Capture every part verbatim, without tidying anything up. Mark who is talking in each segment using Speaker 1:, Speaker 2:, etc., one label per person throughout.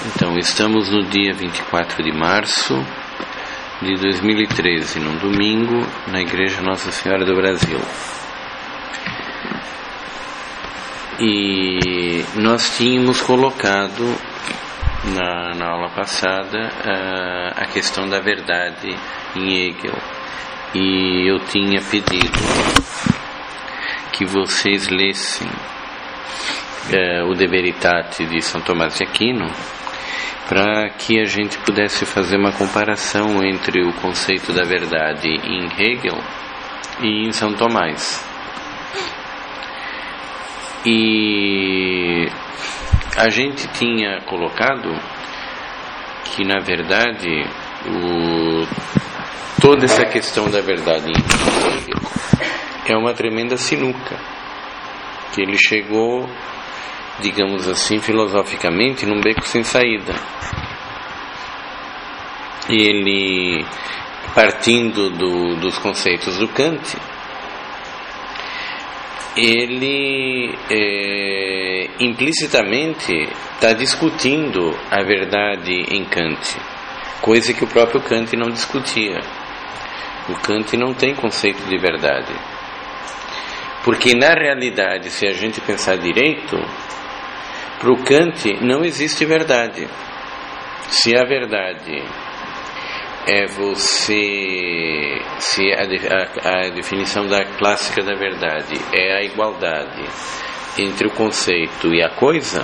Speaker 1: Então, estamos no dia vinte e quatro de março de dois mil e treze, num domingo, na Igreja Nossa Senhora do Brasil. E nós tínhamos colocado na, na aula passada a, a questão da verdade em Hegel. E eu tinha pedido que vocês lessem uh, o De Veritate de São Tomás de Aquino, para que a gente pudesse fazer uma comparação entre o conceito da verdade em Hegel e em São Tomás. E a gente tinha colocado que, na verdade, o, toda essa questão da verdade em Hegel é uma tremenda sinuca, que ele chegou, digamos assim, filosoficamente, num beco sem saída. Ele, partindo do, dos conceitos do Kant, ele é, implicitamente está discutindo a verdade em Kant, coisa que o próprio Kant não discutia. O Kant não tem conceito de verdade, porque na realidade, se a gente pensar direito, para o Kant não existe verdade. Se a verdade é você, se a, a, a definição da clássica da verdade é a igualdade entre o conceito e a coisa,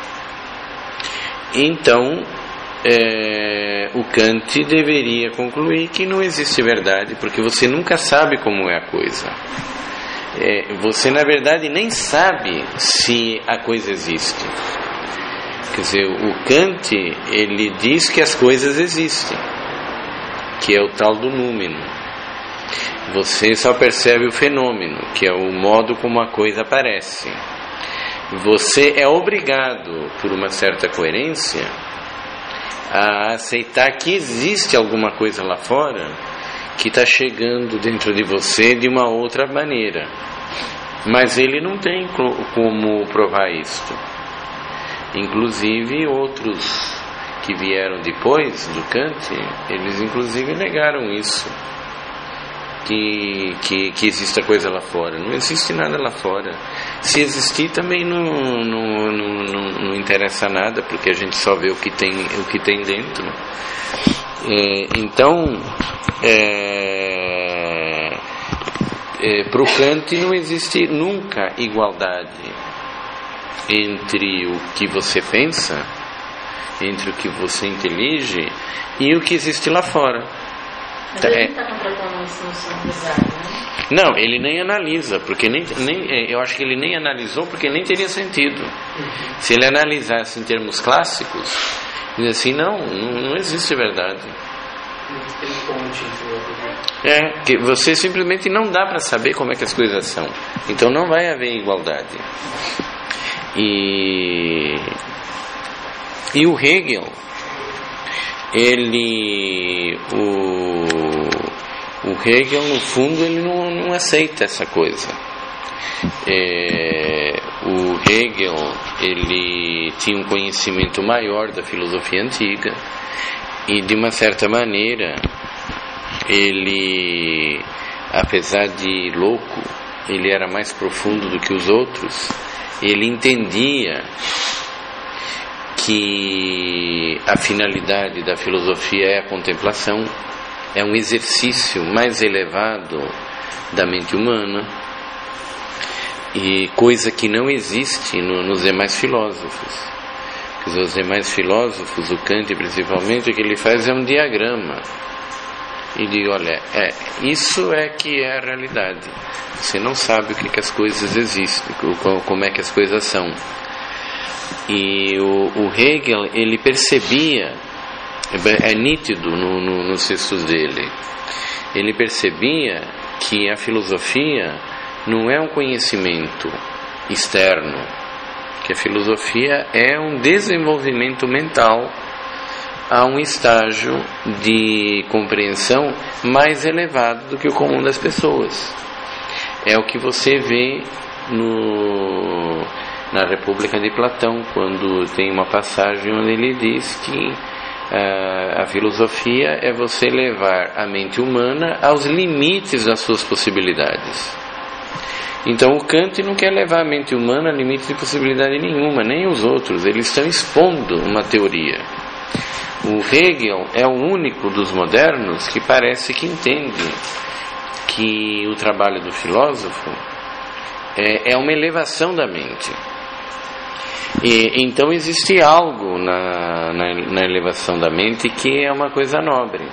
Speaker 1: então é, o Kant deveria concluir que não existe verdade, porque você nunca sabe como é a coisa. É, você na verdade nem sabe se a coisa existe. Quer dizer, o Kant, ele diz que as coisas existem, que é o tal do númeno. Você só percebe o fenômeno, que é o modo como a coisa aparece. Você é obrigado, por uma certa coerência, a aceitar que existe alguma coisa lá fora que está chegando dentro de você de uma outra maneira, mas ele não tem como provar isto. Inclusive outros que vieram depois do Kant, eles inclusive negaram isso, que, que, que existe a coisa lá fora. Não existe nada lá fora. Se existir também não, não, não, não, não interessa nada, porque a gente só vê o que tem, o que tem dentro. É, então é, é, para o Kant não existe nunca igualdade entre o que você pensa, entre o que você intelige e o que existe lá fora.
Speaker 2: Mas ele está completando isso no seu pesado, né?
Speaker 1: Não, ele nem analisa, porque nem, nem, eu acho que ele nem analisou, porque nem teria sentido. Se ele analisasse em termos clássicos, diz assim, não, não, não existe verdade. É, que você simplesmente não dá para saber como é que as coisas são. Então não vai haver igualdade. E, e o Hegel, ele, o, o Hegel, no fundo, ele não, não aceita essa coisa. É, o Hegel, ele tinha um conhecimento maior da filosofia antiga e, de uma certa maneira, ele, apesar de louco, ele era mais profundo do que os outros. Ele entendia que a finalidade da filosofia é a contemplação, é um exercício mais elevado da mente humana, e coisa que não existe no, nos demais filósofos. Quer dizer, os demais filósofos, o Kant principalmente, o que ele faz é um diagrama e diz, olha, é, isso é que é a realidade. Você não sabe o que, que as coisas existem, como é que as coisas são. E o, o Hegel, ele percebia, é nítido no, no, nos textos dele, ele percebia que a filosofia não é um conhecimento externo, que a filosofia é um desenvolvimento mental a um estágio de compreensão mais elevado do que o comum das pessoas. É o que você vê no, na República de Platão, quando tem uma passagem onde ele diz que uh, a filosofia é você levar a mente humana aos limites das suas possibilidades. Então o Kant não quer levar a mente humana a limite de possibilidade nenhuma, nem os outros. Eles estão expondo uma teoria. O Hegel é o único dos modernos que parece que entende que o trabalho do filósofo é, é uma elevação da mente. E, então existe algo na, na, na elevação da mente que é uma coisa nobre.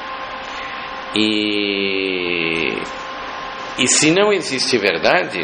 Speaker 1: E, e se não existe verdade,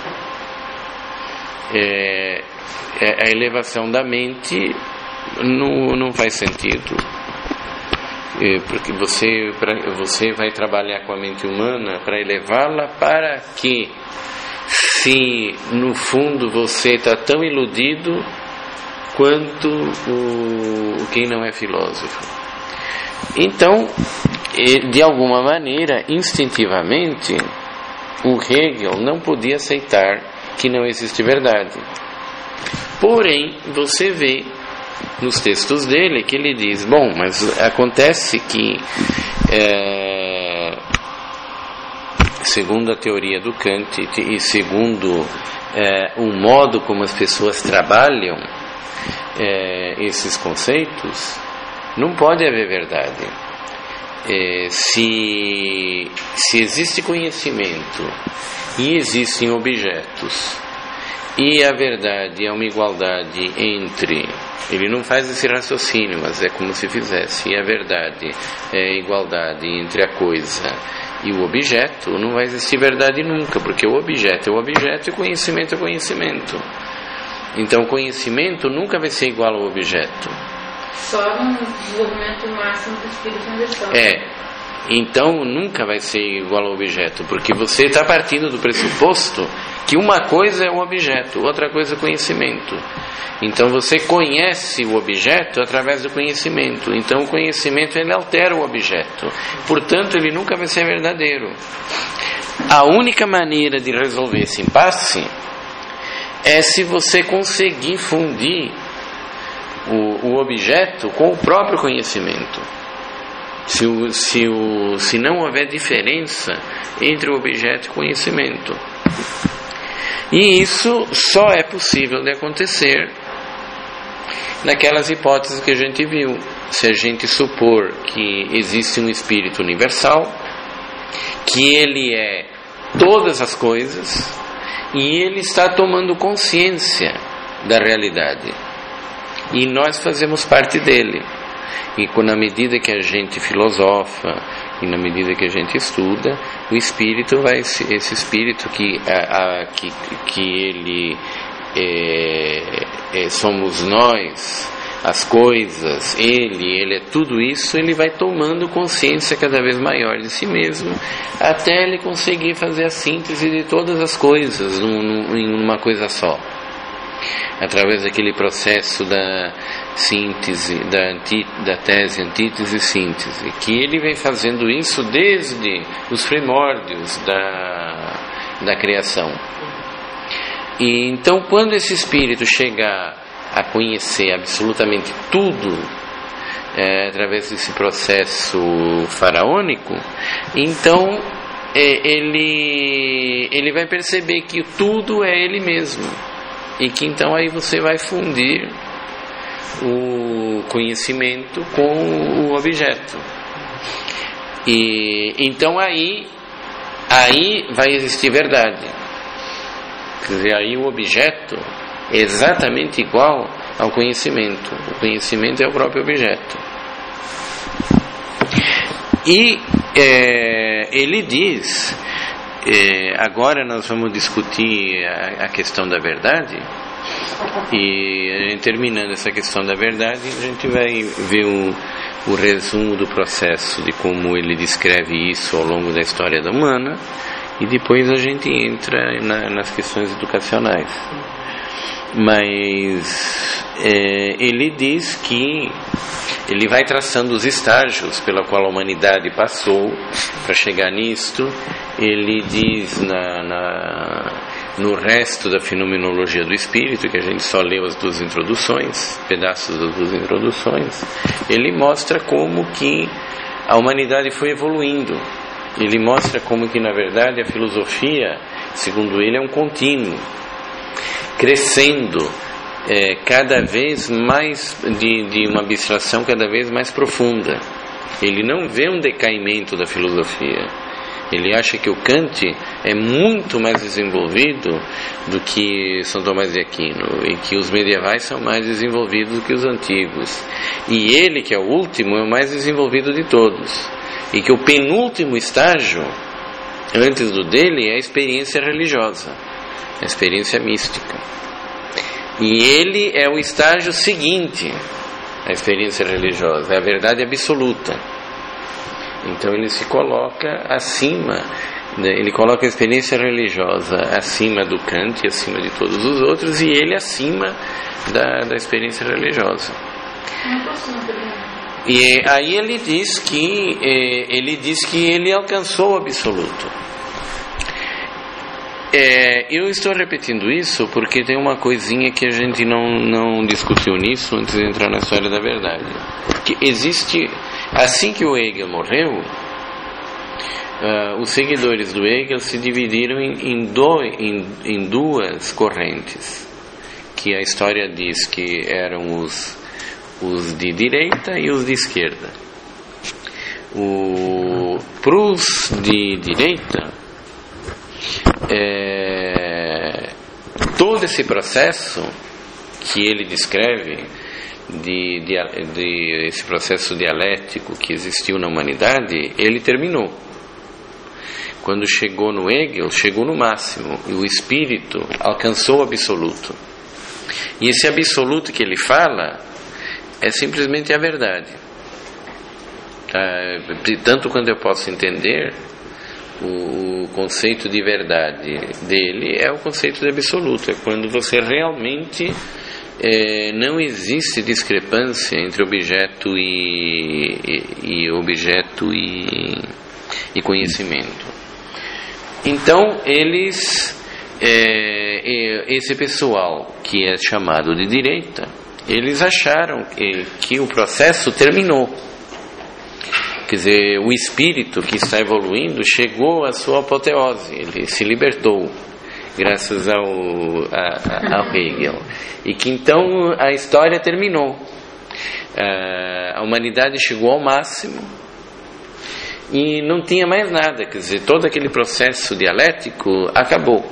Speaker 1: é, é a elevação da mente não, não faz sentido. É, porque você, pra, você vai trabalhar com a mente humana para elevá-la para que, se no fundo você está tão iludido quanto o, quem não é filósofo. Então, de alguma maneira, instintivamente, o Hegel não podia aceitar que não existe verdade. Porém, você vê nos textos dele que ele diz, bom, mas acontece que é, segundo a teoria do Kant e segundo é, o modo como as pessoas trabalham é, esses conceitos, não pode haver verdade. É, se, se existe conhecimento e existem objetos e a verdade é uma igualdade entre... Ele não faz esse raciocínio, mas é como se fizesse. E a verdade é a igualdade entre a coisa e o objeto, não vai existir verdade nunca, porque o objeto é o objeto e o conhecimento é o conhecimento. Então o conhecimento nunca vai ser igual ao objeto.
Speaker 2: Só no desenvolvimento máximo do espírito em questão.
Speaker 1: É. Então nunca vai ser igual ao objeto, porque você está partindo do pressuposto que uma coisa é o objeto, outra coisa é o conhecimento. Então você conhece o objeto através do conhecimento. Então o conhecimento ele altera o objeto. Portanto, ele nunca vai ser verdadeiro. A única maneira de resolver esse impasse é se você conseguir fundir o, o objeto com o próprio conhecimento. Se, o, se, o, se não houver diferença entre o objeto e o conhecimento. E isso só é possível de acontecer naquelas hipóteses que a gente viu. Se a gente supor que existe um espírito universal, que ele é todas as coisas e ele está tomando consciência da realidade e nós fazemos parte dele. E na medida que a gente filosofa e na medida que a gente estuda, o espírito vai, esse espírito que, a, a, que, que ele é, é, somos nós, as coisas, ele, ele é tudo isso, ele vai tomando consciência cada vez maior de si mesmo, até ele conseguir fazer a síntese de todas as coisas num, num, em uma coisa só. Através daquele processo da síntese, da, anti, da tese, antítese e síntese, que ele vem fazendo isso desde os primórdios da, da criação. E então, quando esse espírito chegar a conhecer absolutamente tudo, é, através desse processo faraônico, então é, ele, ele vai perceber que tudo é ele mesmo. E que então aí você vai fundir o conhecimento com o objeto. E então aí, aí vai existir verdade. Quer dizer, aí o objeto é exatamente igual ao conhecimento. O conhecimento é o próprio objeto. E é, ele diz... É, agora nós vamos discutir a, a questão da verdade, e terminando essa questão da verdade, a gente vai ver o, o resumo do processo de como ele descreve isso ao longo da história da humana, e depois a gente entra na, nas questões educacionais. Mas é, ele diz que ele vai traçando os estágios pela qual a humanidade passou para chegar nisto. Ele diz na, na, no resto da fenomenologia do espírito, que a gente só leu as duas introduções, pedaços das duas introduções, ele mostra como que a humanidade foi evoluindo. Ele mostra como que, na verdade, a filosofia, segundo ele, é um contínuo, crescendo é, cada vez mais de, de uma abstração cada vez mais profunda. Ele não vê um decaimento da filosofia. Ele acha que o Kant é muito mais desenvolvido do que São Tomás de Aquino, e que os medievais são mais desenvolvidos do que os antigos. E ele, que é o último, é o mais desenvolvido de todos. E que o penúltimo estágio, antes do dele, é a experiência religiosa, a experiência mística. E ele é o estágio seguinte, a experiência religiosa, é a verdade absoluta. Então ele se coloca acima, né? Ele coloca a experiência religiosa acima do Kant e acima de todos os outros, e ele acima da, da experiência religiosa. E aí ele diz que ele diz que ele alcançou o absoluto. É, eu estou repetindo isso porque tem uma coisinha que a gente não, não discutiu nisso antes de entrar na história da verdade. Que existe, assim que o Hegel morreu, uh, os seguidores do Hegel se dividiram em, em, do, em, em duas correntes, que a história diz que eram os, os de direita e os de esquerda. Para os de direita, É, todo esse processo que ele descreve de, de, de esse processo dialético que existiu na humanidade, ele terminou. Quando chegou no Hegel, chegou no máximo, e o espírito alcançou o absoluto. E esse absoluto que ele fala é simplesmente a verdade. Ah, tanto quanto eu posso entender, o conceito de verdade dele é o conceito de absoluto. É quando você realmente é, não existe discrepância entre objeto e, e, e objeto e, e conhecimento. Então eles é, esse pessoal que é chamado de direita, eles acharam que, que o processo terminou. Quer dizer, o espírito que está evoluindo chegou à sua apoteose, ele se libertou, graças ao, a, ao Hegel. E que então a história terminou. A humanidade chegou ao máximo e não tinha mais nada, quer dizer, todo aquele processo dialético acabou.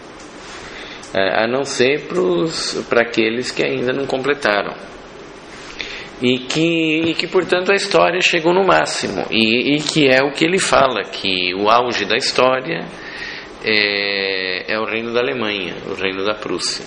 Speaker 1: A não ser para aqueles que ainda não completaram. E que, e que, portanto, a história chegou no máximo. E, e que é o que ele fala, que o auge da história é, é o reino da Alemanha, o reino da Prússia.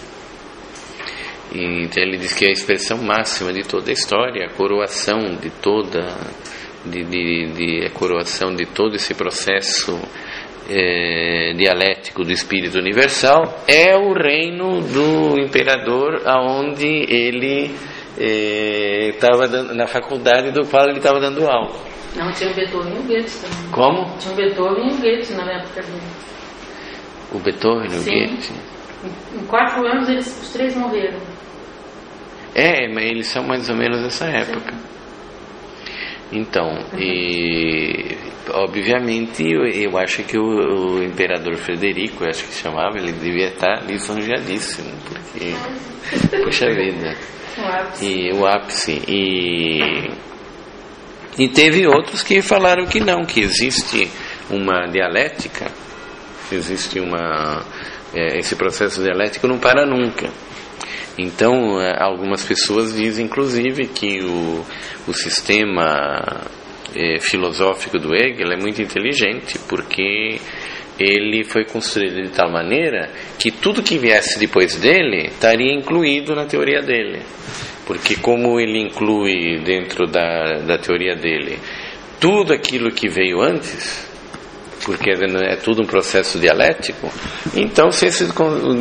Speaker 1: E então ele diz que é a expressão máxima de toda a história, a coroação de toda, de, de, de, a coroação de todo esse processo é, dialético do espírito universal é o reino do imperador, aonde ele estava na faculdade do qual ele estava dando aula.
Speaker 2: Não, tinha o Beethoven e o Goethe também.
Speaker 1: Como?
Speaker 2: Tinha o Beethoven e o Goethe na época dele.
Speaker 1: O Beethoven e o
Speaker 2: Sim.
Speaker 1: Goethe?
Speaker 2: Em quatro anos eles, os três morreram.
Speaker 1: É, mas eles são mais ou menos dessa época. Então, e obviamente eu, eu acho que o, o imperador Frederico, eu acho que chamava, ele devia estar lisonjeadíssimo, porque puxa vida.
Speaker 2: O ápice.
Speaker 1: E o ápice. E, e teve outros que falaram que não, que existe uma dialética, existe uma. É, esse processo dialético não para nunca. Então, algumas pessoas dizem, inclusive, que o, o sistema é, filosófico do Hegel é muito inteligente, porque ele foi construído de tal maneira que tudo que viesse depois dele estaria incluído na teoria dele. Porque como ele inclui dentro da, da teoria dele tudo aquilo que veio antes, porque é tudo um processo dialético, então se esse,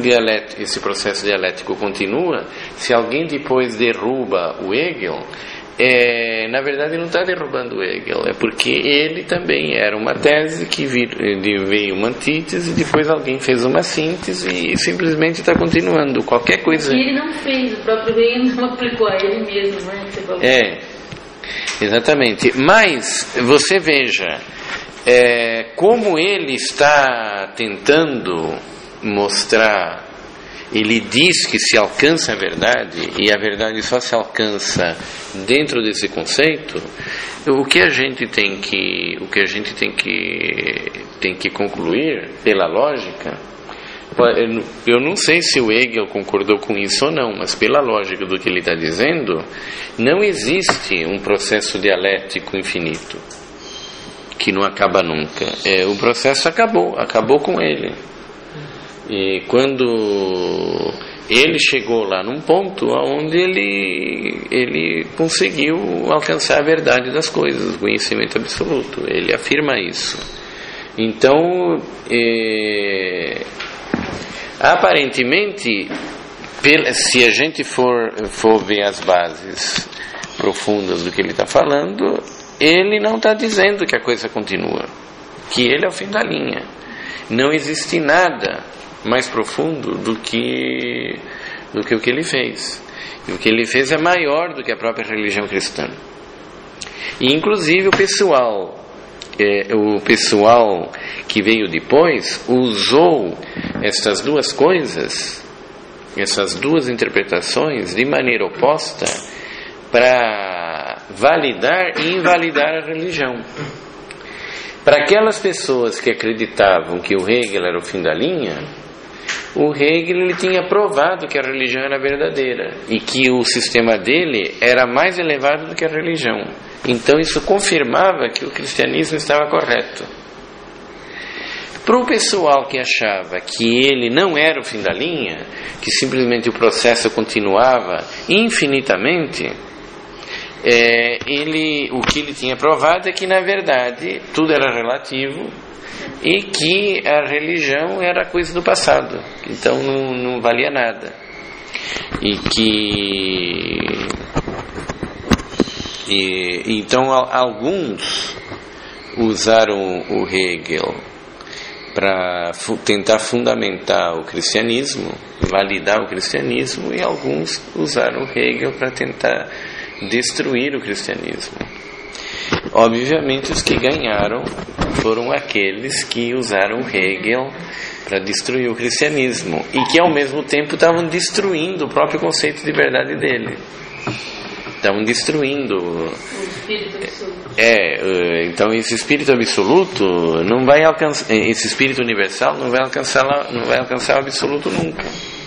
Speaker 1: esse processo dialético continua, se alguém depois derruba o Hegel, é, na verdade não está derrubando Hegel, é porque ele também era uma tese que vir, veio uma antítese, depois alguém fez uma síntese e simplesmente está continuando qualquer coisa.
Speaker 2: E ele não fez, o próprio Hegel não aplicou a ele mesmo, né? Que você falou.
Speaker 1: É, exatamente. Mas você veja é, como ele está tentando mostrar. Ele diz que se alcança a verdade, e a verdade só se alcança dentro desse conceito. O que a gente tem que, o que a gente tem que, tem que concluir pela lógica, eu não sei se o Hegel concordou com isso ou não, mas pela lógica do que ele está dizendo, não existe um processo dialético infinito que não acaba nunca. É, o processo acabou, acabou com ele. E quando ele chegou lá num ponto onde ele, ele conseguiu alcançar a verdade das coisas, o conhecimento absoluto, ele afirma isso. Então, é, aparentemente, se a gente for, for ver as bases profundas do que ele está falando, ele não está dizendo que a coisa continua, que ele é o fim da linha. Não existe nada mais profundo do que do que o que ele fez. E o que ele fez é maior do que a própria religião cristã. E inclusive o pessoal é, o pessoal que veio depois usou essas duas coisas, essas duas interpretações de maneira oposta para validar e invalidar a religião. Para aquelas pessoas que acreditavam que o Hegel era o fim da linha, o Hegel ele tinha provado que a religião era verdadeira e que o sistema dele era mais elevado do que a religião. Então isso confirmava que o cristianismo estava correto. Para o pessoal que achava que ele não era o fim da linha, que simplesmente o processo continuava infinitamente, é, ele, o que ele tinha provado é que na verdade tudo era relativo e que a religião era coisa do passado, então não, não valia nada, e que e, então alguns usaram o Hegel para fu- tentar fundamentar o cristianismo, validar o cristianismo, e alguns usaram o Hegel para tentar destruir o cristianismo. Obviamente os que ganharam foram aqueles que usaram Hegel para destruir o cristianismo e que ao mesmo tempo estavam destruindo o próprio conceito de verdade dele. Estavam destruindo
Speaker 2: O espírito absoluto.
Speaker 1: é, então esse espírito absoluto não vai alcançar, esse espírito universal não vai alcançar, não vai alcançar o absoluto nunca.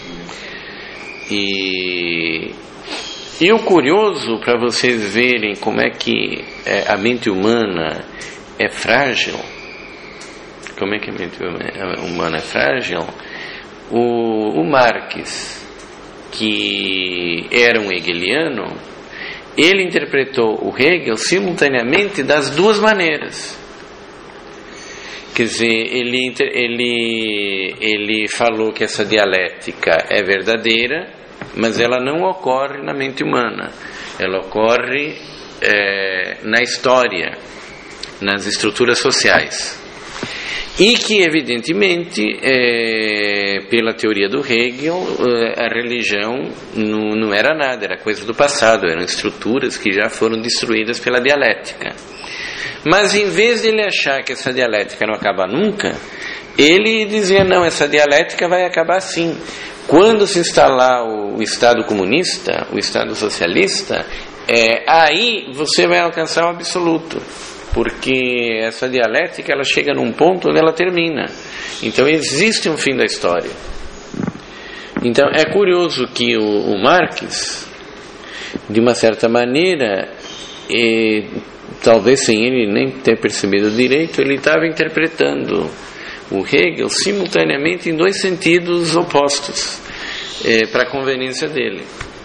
Speaker 1: E E o curioso, para vocês verem como é que é, a mente humana é frágil, como é que a mente humana é frágil, o, o Marx, que era um hegeliano, ele interpretou o Hegel simultaneamente das duas maneiras. Quer dizer, ele, ele, ele falou que essa dialética é verdadeira, mas ela não ocorre na mente humana, ela ocorre é, na história, nas estruturas sociais, e que evidentemente é, pela teoria do Hegel a religião não, não era nada, era coisa do passado, eram estruturas que já foram destruídas pela dialética. Mas em vez de ele achar que essa dialética não acaba nunca, ele dizia, não, essa dialética vai acabar sim. Quando se instalar o Estado comunista, o Estado socialista, é, aí você vai alcançar o absoluto, porque essa dialética ela chega num ponto onde ela termina. Então existe um fim da história. Então é curioso que o, o Marx, de uma certa maneira, e, talvez sem ele nem ter percebido direito, ele estava interpretando o Hegel simultaneamente em dois sentidos opostos, é, para a conveniência dele.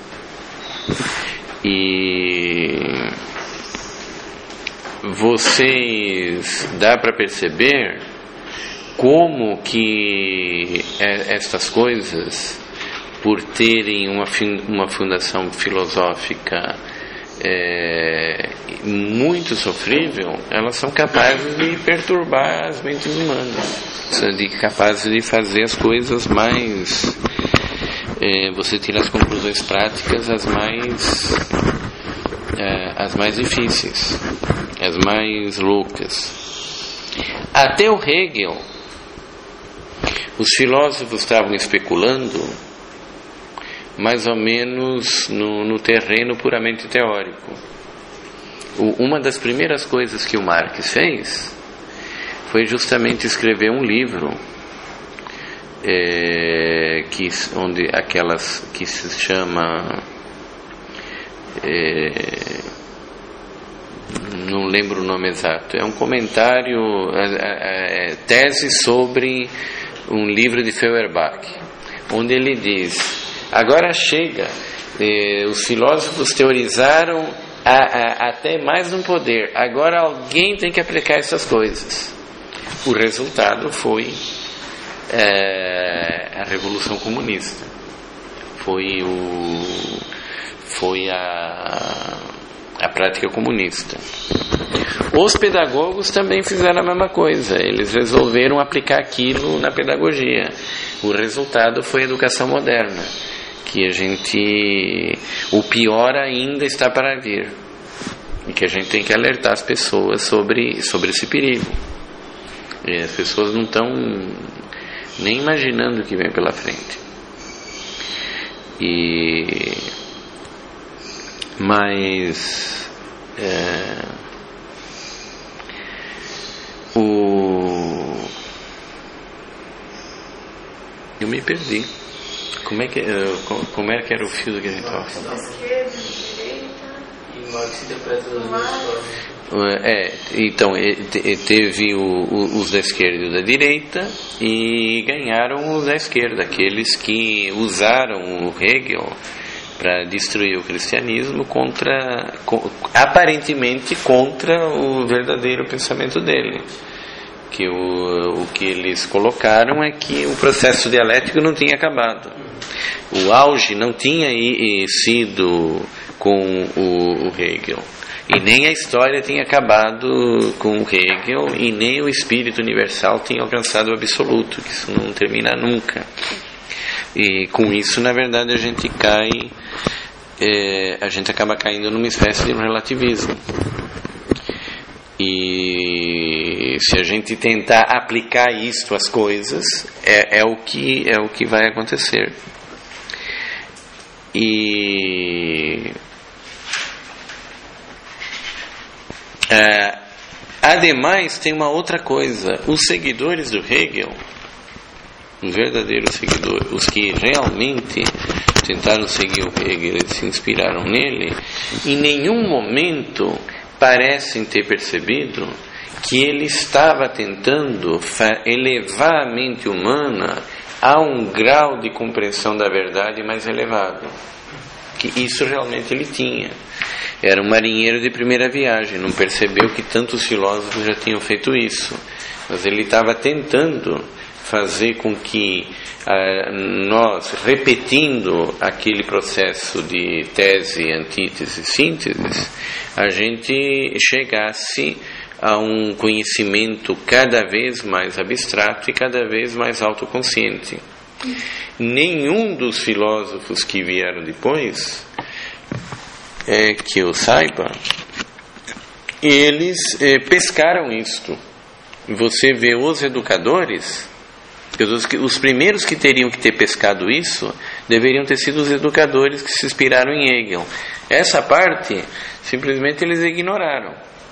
Speaker 1: E vocês dá para perceber como que estas coisas, por terem uma, uma fundação filosófica é, muito sofrível, elas são capazes de perturbar as mentes humanas, de capazes de fazer as coisas mais, é, você tira as conclusões práticas as mais é, as mais difíceis, as mais loucas. Até o Hegel, os filósofos estavam especulando mais ou menos no, no terreno puramente teórico. O, uma das primeiras coisas que o Marx fez foi justamente escrever um livro é, que, onde aquelas que se chama é, não lembro o nome exato, é um comentário, é, é, tese sobre um livro de Feuerbach, onde ele diz: agora chega, eh, os filósofos teorizaram a, a, até mais no poder, agora alguém tem que aplicar essas coisas. O resultado foi eh, a Revolução Comunista, foi, o, foi a, a prática comunista. Os pedagogos também fizeram a mesma coisa, eles resolveram aplicar aquilo na pedagogia. O resultado foi a educação moderna, que a gente, o pior ainda está para vir, e que a gente tem que alertar as pessoas sobre, sobre esse perigo. E as pessoas não estão nem imaginando o que vem pela frente. E mas é, o eu me perdi. Como é que como era que era o fio que a gente estava falando?
Speaker 3: Esquerda, direita
Speaker 4: e Marx interpreta das duas formas.
Speaker 1: É, então teve o, o, os da esquerda e o da direita, e ganharam os da esquerda, aqueles que usaram o Hegel para destruir o cristianismo contra, aparentemente contra o verdadeiro pensamento dele. Que o, o que eles colocaram é que o processo dialético não tinha acabado, o auge não tinha sido com o, o Hegel, e nem a história tinha acabado com o Hegel, e nem o espírito universal tinha alcançado o absoluto, que isso não termina nunca. E com isso, na verdade, a gente cai, é, a gente acaba caindo numa espécie de relativismo. E se a gente tentar aplicar isto às coisas, é, é, o, que, é o que vai acontecer. E é, ademais, tem uma outra coisa: os seguidores do Hegel, os verdadeiros seguidores, os que realmente tentaram seguir o Hegel e se inspiraram nele, em nenhum momento parecem ter percebido que ele estava tentando elevar a mente humana a um grau de compreensão da verdade mais elevado, que isso realmente ele tinha. Era um marinheiro de primeira viagem, não percebeu que tantos filósofos já tinham feito isso, mas ele estava tentando fazer com que ah, nós, repetindo aquele processo de tese, antítese, síntese, a gente chegasse a um conhecimento cada vez mais abstrato e cada vez mais autoconsciente. Nenhum dos filósofos que vieram depois, é, que eu saiba, eles é, pescaram isto. Você vê os educadores, os, os primeiros que teriam que ter pescado isso deveriam ter sido os educadores que se inspiraram em Hegel. Essa parte simplesmente eles ignoraram.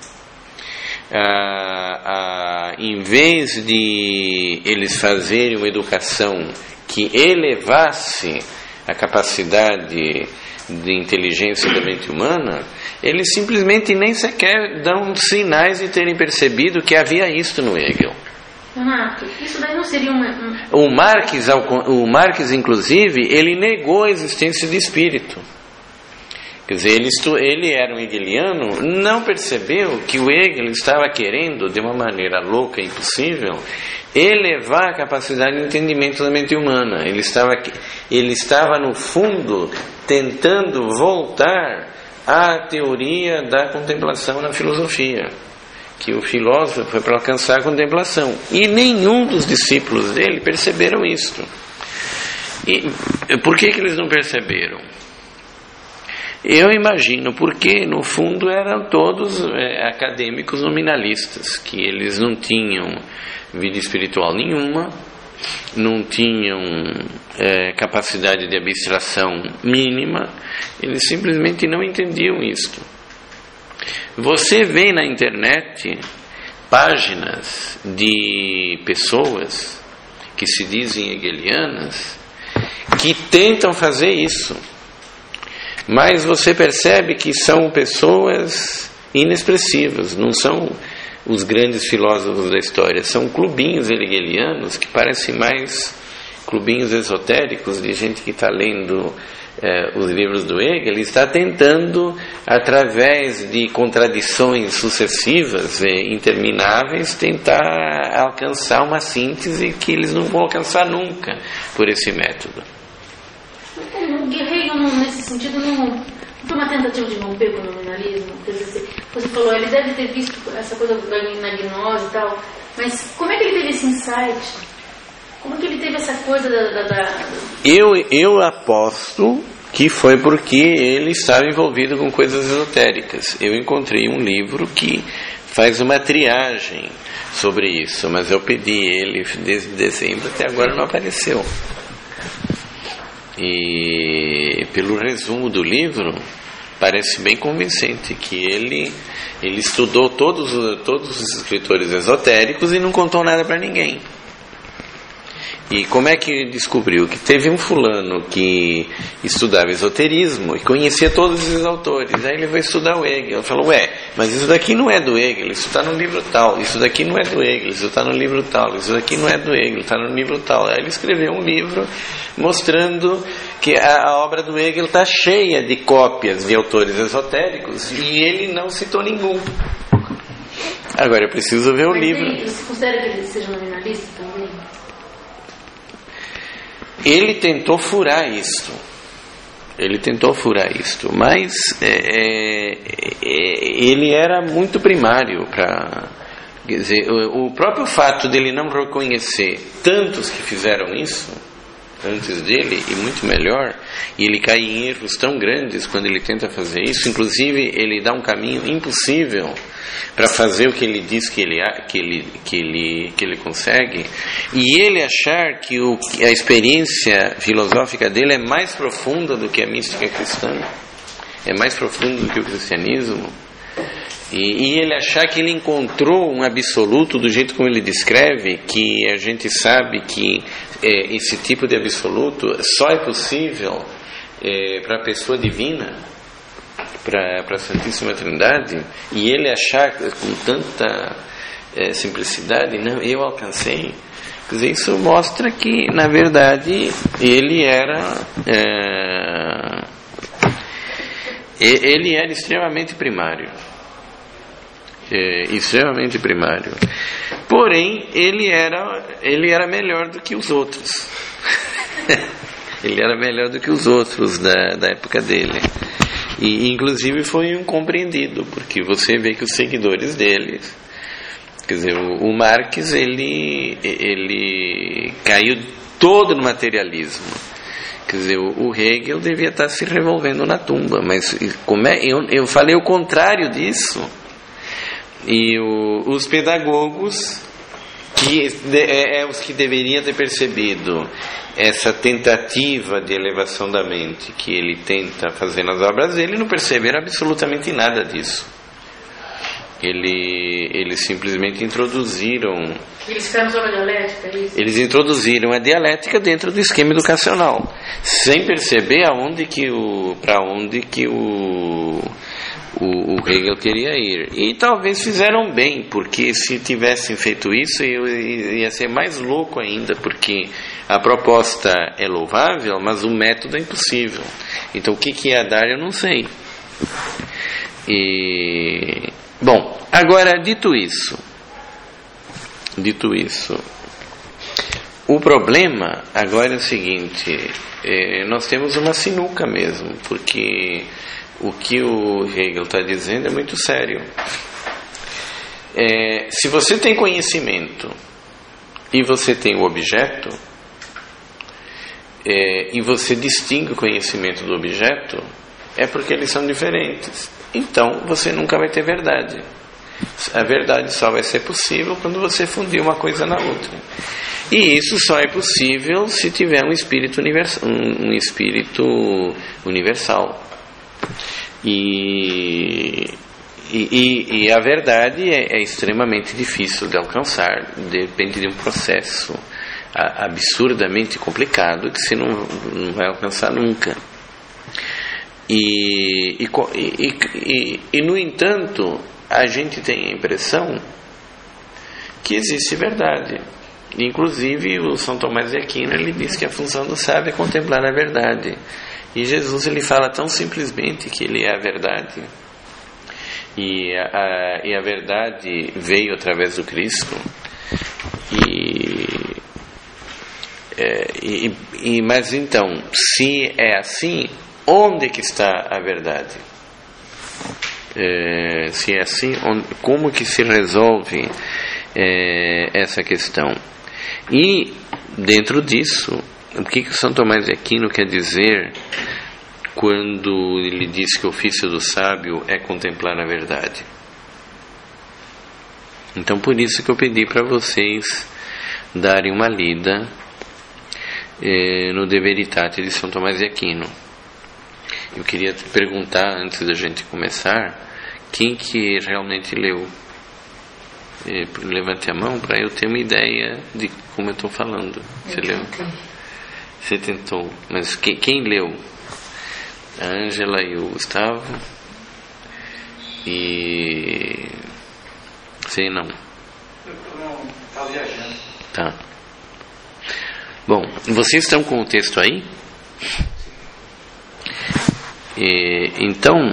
Speaker 1: Ah, ah, em vez de eles fazerem uma educação que elevasse a capacidade de inteligência da mente humana, eles simplesmente nem sequer dão sinais de terem percebido que havia isto no Hegel.
Speaker 2: Renato, isso daí não seria uma...
Speaker 1: O Marx, o Marx, inclusive, ele negou a existência de espírito. Quer dizer, ele, ele era um hegeliano, não percebeu que o Hegel estava querendo, de uma maneira louca e impossível, elevar a capacidade de entendimento da mente humana. Ele estava, ele estava no fundo, tentando voltar a teoria da contemplação na filosofia, que o filósofo foi para alcançar a contemplação, e nenhum dos discípulos dele perceberam isto. E por que que eles não perceberam? Eu imagino porque, no fundo, eram todos é, acadêmicos nominalistas, que eles não tinham vida espiritual nenhuma, não tinham é, capacidade de abstração mínima, eles simplesmente não entendiam isto. Você vê na internet páginas de pessoas que se dizem hegelianas que tentam fazer isso, mas você percebe que são pessoas inexpressivas, não são os grandes filósofos da história, são clubinhos hegelianos que parecem mais clubinhos esotéricos de gente que está lendo eh, os livros do Hegel e está tentando, através de contradições sucessivas e intermináveis, tentar alcançar uma síntese que eles não vão alcançar nunca por esse método.
Speaker 2: O Hegel, nesse sentido, não foi uma tentativa de romper com o nominalismo? Quer dizer, você falou, ele deve ter visto essa coisa da gnose e tal, mas como é que ele teve esse insight? Como é que ele teve essa coisa da... da, da...
Speaker 1: Eu, eu aposto que foi porque ele estava envolvido com coisas esotéricas. Eu encontrei um livro que faz uma triagem sobre isso, mas eu pedi ele desde dezembro, até agora não apareceu. E pelo resumo do livro parece bem convincente que ele ele estudou todos, todos os escritores esotéricos e não contou nada para ninguém. E como é que descobriu? Que teve um fulano que estudava esoterismo e conhecia todos esses autores. Aí ele foi estudar o Hegel. Ele falou, ué, mas isso daqui não é do Hegel, isso está no livro tal. Isso daqui não é do Hegel, isso está no livro tal. Isso daqui não é do Hegel, está no livro tal. Aí ele escreveu um livro mostrando que a, a obra do Hegel está cheia de cópias de autores esotéricos e ele não citou nenhum. Agora eu preciso ver o
Speaker 2: mas
Speaker 1: livro.
Speaker 2: Ele, você considera que ele seja nominalista também?
Speaker 1: Ele tentou furar isto, ele tentou furar isto, mas é, é, ele era muito primário para, quer dizer, o, o próprio fato dele não reconhecer tantos que fizeram isso antes dele, e muito melhor, e ele cai em erros tão grandes quando ele tenta fazer isso, inclusive ele dá um caminho impossível para fazer o que ele diz que ele, que ele, que ele, que ele consegue, e ele achar que o, a experiência filosófica dele é mais profunda do que a mística cristã, é mais profunda do que o cristianismo, e, e ele achar que ele encontrou um absoluto do jeito como ele descreve, que a gente sabe que é, esse tipo de absoluto só é possível é, para a pessoa divina, para a Santíssima Trindade, e ele achar com tanta é, simplicidade, não, eu alcancei. Quer dizer, isso mostra que, na verdade, ele era é, ele era extremamente primário. É, extremamente primário. Porém, ele era, ele era melhor do que os outros. Ele era melhor do que os outros da, da época dele. E, inclusive, foi um compreendido, porque você vê que os seguidores dele, quer dizer, o, o Marx, ele, ele caiu todo no materialismo. Quer dizer, o, o Hegel devia estar se revolvendo na tumba, mas como é, eu, eu falei o contrário disso. E o, os pedagogos, que de, é, é os que deveriam ter percebido essa tentativa de elevação da mente que ele tenta fazer nas obras dele, não perceberam absolutamente nada disso. Ele, eles simplesmente introduziram...
Speaker 2: Eles ficaram sobre a dialética, é isso?
Speaker 1: Eles introduziram a dialética dentro do esquema educacional, sem perceber aonde que o, para onde que o... O, o Hegel queria ir. E talvez fizeram bem, porque se tivessem feito isso eu, ia ser mais louco ainda, porque a proposta é louvável, mas o método é impossível. Então o que, que ia dar eu não sei. E, bom, agora dito isso, dito isso, o problema agora é o seguinte, é, nós temos uma sinuca mesmo, porque o que o Hegel está dizendo é muito sério. É, se você tem conhecimento e você tem o objeto, é, e você distingue o conhecimento do objeto, é porque eles são diferentes. Então você nunca vai ter verdade. A verdade só vai ser possível quando você fundir uma coisa na outra. E isso só é possível se tiver um espírito universal, um, um espírito universal. E, e, e a verdade é, é extremamente difícil de alcançar. Depende de um processo absurdamente complicado que você não, não vai alcançar nunca. E, e, e, e, e no entanto, a gente tem a impressão que existe verdade. Inclusive o São Tomás de Aquino, ele diz que a função do sábio é contemplar a verdade. E Jesus, ele fala tão simplesmente que ele é a verdade. E a, a, e a verdade veio através do Cristo. E, é, e, e mas então, se é assim, onde que está a verdade? É, se é assim, onde, como que se resolve é, essa questão? E dentro disso, o que que São Tomás de Aquino quer dizer quando ele diz que o ofício do sábio é contemplar a verdade? Então, por isso que eu pedi para vocês darem uma lida eh, no De Veritate de São Tomás de Aquino. Eu queria te perguntar, antes da gente começar, quem que realmente leu? Eh, levante a mão para eu ter uma ideia de como eu estou falando. Você leu? Você tentou. Mas que, quem leu? A Ângela e o Gustavo. E... sei não.
Speaker 5: Eu não estava viajando.
Speaker 1: Tá. Bom, vocês estão com o texto aí? E, então,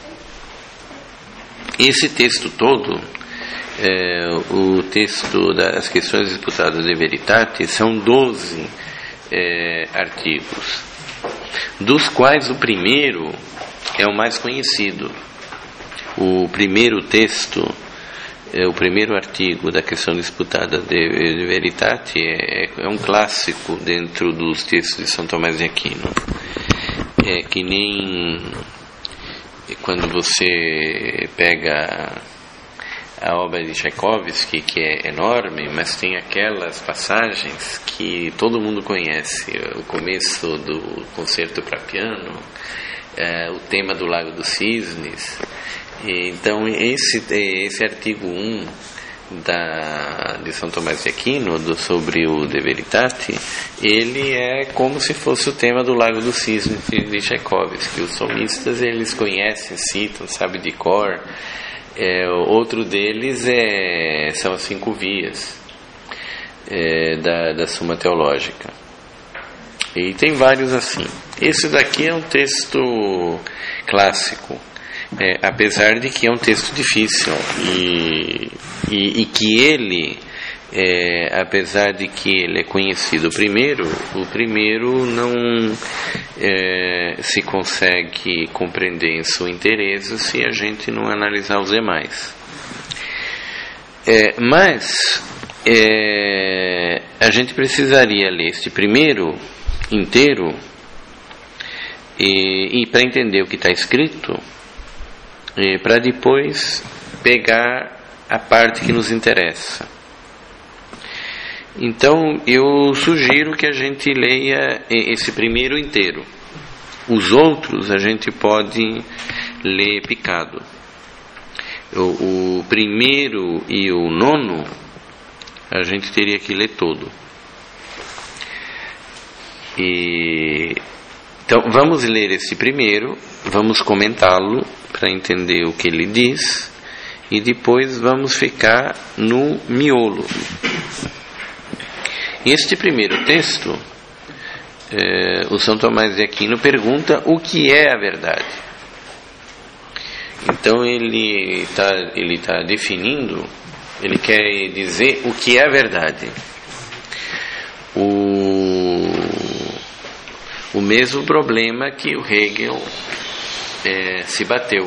Speaker 1: esse texto todo, é, o texto das questões disputadas de Veritate, são doze é, artigos, dos quais o primeiro é o mais conhecido. O primeiro texto, é, o primeiro artigo da questão disputada de, de Veritate é, é um clássico dentro dos textos de São Tomás de Aquino. É que nem quando você pega a obra de Tchaikovsky, que é enorme, mas tem aquelas passagens que todo mundo conhece. O começo do concerto para piano, é, o tema do Lago dos Cisnes. E, então esse, esse artigo um da, de São Tomás de Aquino, do, sobre o De Veritate, ele é como se fosse o tema do Lago dos Cisnes de, de Tchaikovsky. Os somistas, eles conhecem, citam, sabem de cor. É, outro deles é, são as cinco vias é, da, da Suma Teológica. E tem vários assim. Esse daqui é um texto clássico, é, apesar de que é um texto difícil e, e, e que ele, é, apesar de que ele é conhecido primeiro, o primeiro não é, se consegue compreender em sua inteireza se a gente não analisar os demais. É, mas é, a gente precisaria ler este primeiro inteiro e, e para entender o que está escrito, para depois pegar a parte que nos interessa. Então eu sugiro que a gente leia esse primeiro inteiro. Os outros a gente pode ler picado. O, o primeiro e o nono a gente teria que ler todo. E, então vamos ler esse primeiro, vamos comentá-lo para entender o que ele diz e depois vamos ficar no miolo. Este primeiro texto, é, o São Tomás de Aquino pergunta o que é a verdade. Então ele está ele tá definindo, ele quer dizer o que é a verdade. O, o mesmo problema que o Hegel é, se bateu.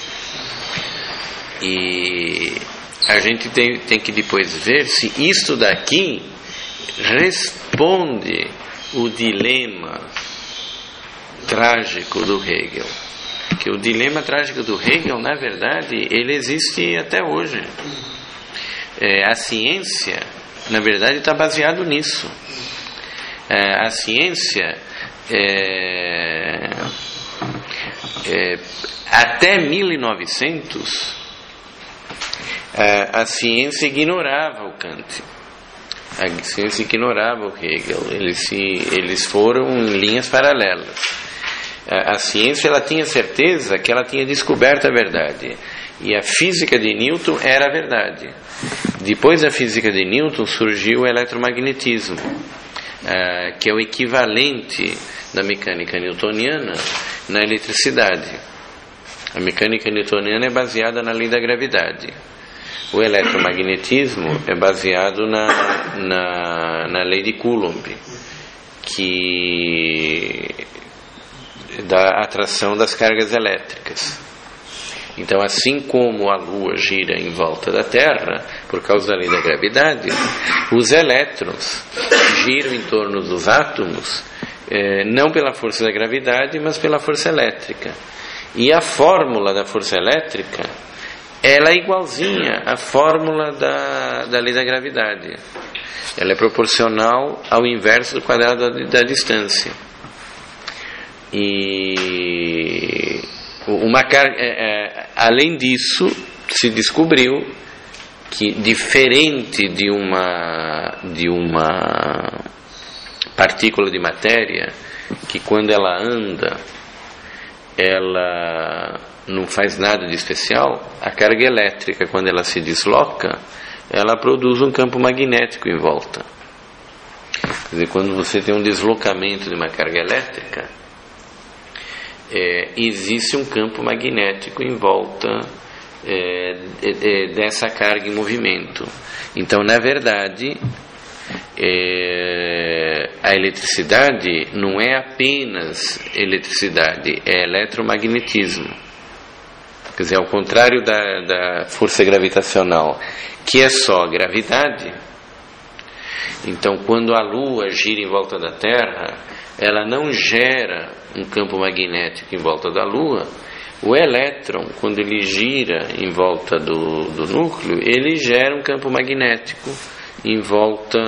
Speaker 1: E a gente tem, tem que depois ver se isto daqui responde o dilema trágico do Hegel. Que o dilema trágico do Hegel, na verdade, ele existe até hoje. É, a ciência, na verdade, está baseado nisso. É, a ciência, é, é, até mil e novecentos, a, a ciência ignorava o Kant. A ciência ignorava o Hegel. Eles, se, eles foram em linhas paralelas. A, a ciência, ela tinha certeza que ela tinha descoberto a verdade. E a física de Newton era a verdade. Depois da física de Newton surgiu o eletromagnetismo, uh, que é o equivalente da mecânica newtoniana na eletricidade. A mecânica newtoniana é baseada na lei da gravidade. O eletromagnetismo é baseado na, na, na lei de Coulomb, que da atração das cargas elétricas. Então, assim como a Lua gira em volta da Terra, por causa da lei da gravidade, os elétrons giram em torno dos átomos, eh, não pela força da gravidade, mas pela força elétrica. E a fórmula da força elétrica, ela é igualzinha à fórmula da, da lei da gravidade. Ela é proporcional ao inverso do quadrado da, da distância. E uma carga, é, é, além disso, se descobriu que, diferente de uma de uma partícula de matéria, que quando ela anda, ela não faz nada de especial, a carga elétrica, quando ela se desloca, ela produz um campo magnético em volta. Quer dizer, quando você tem um deslocamento de uma carga elétrica, É, existe um campo magnético em volta é, é, dessa carga em movimento. Então, na verdade, é, a eletricidade não é apenas eletricidade, é eletromagnetismo. Quer dizer, ao contrário da, da força gravitacional, que é só gravidade. Então, quando a Lua gira em volta da Terra, ela não gera um campo magnético em volta da Lua. O elétron, quando ele gira em volta do, do núcleo, ele gera um campo magnético em volta,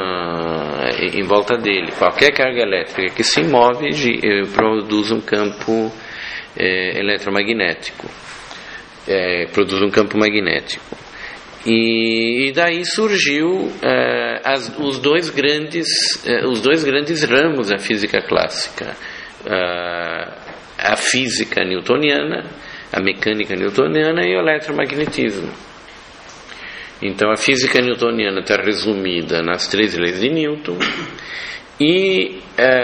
Speaker 1: em volta dele. Qualquer carga elétrica que se move produz um campo é, eletromagnético, é, produz um campo magnético. E, e daí surgiu uh, as, os, dois grandes, uh, os dois grandes ramos da física clássica. Uh, a física newtoniana, a mecânica newtoniana e o eletromagnetismo. Então, a física newtoniana está resumida nas três leis de Newton, e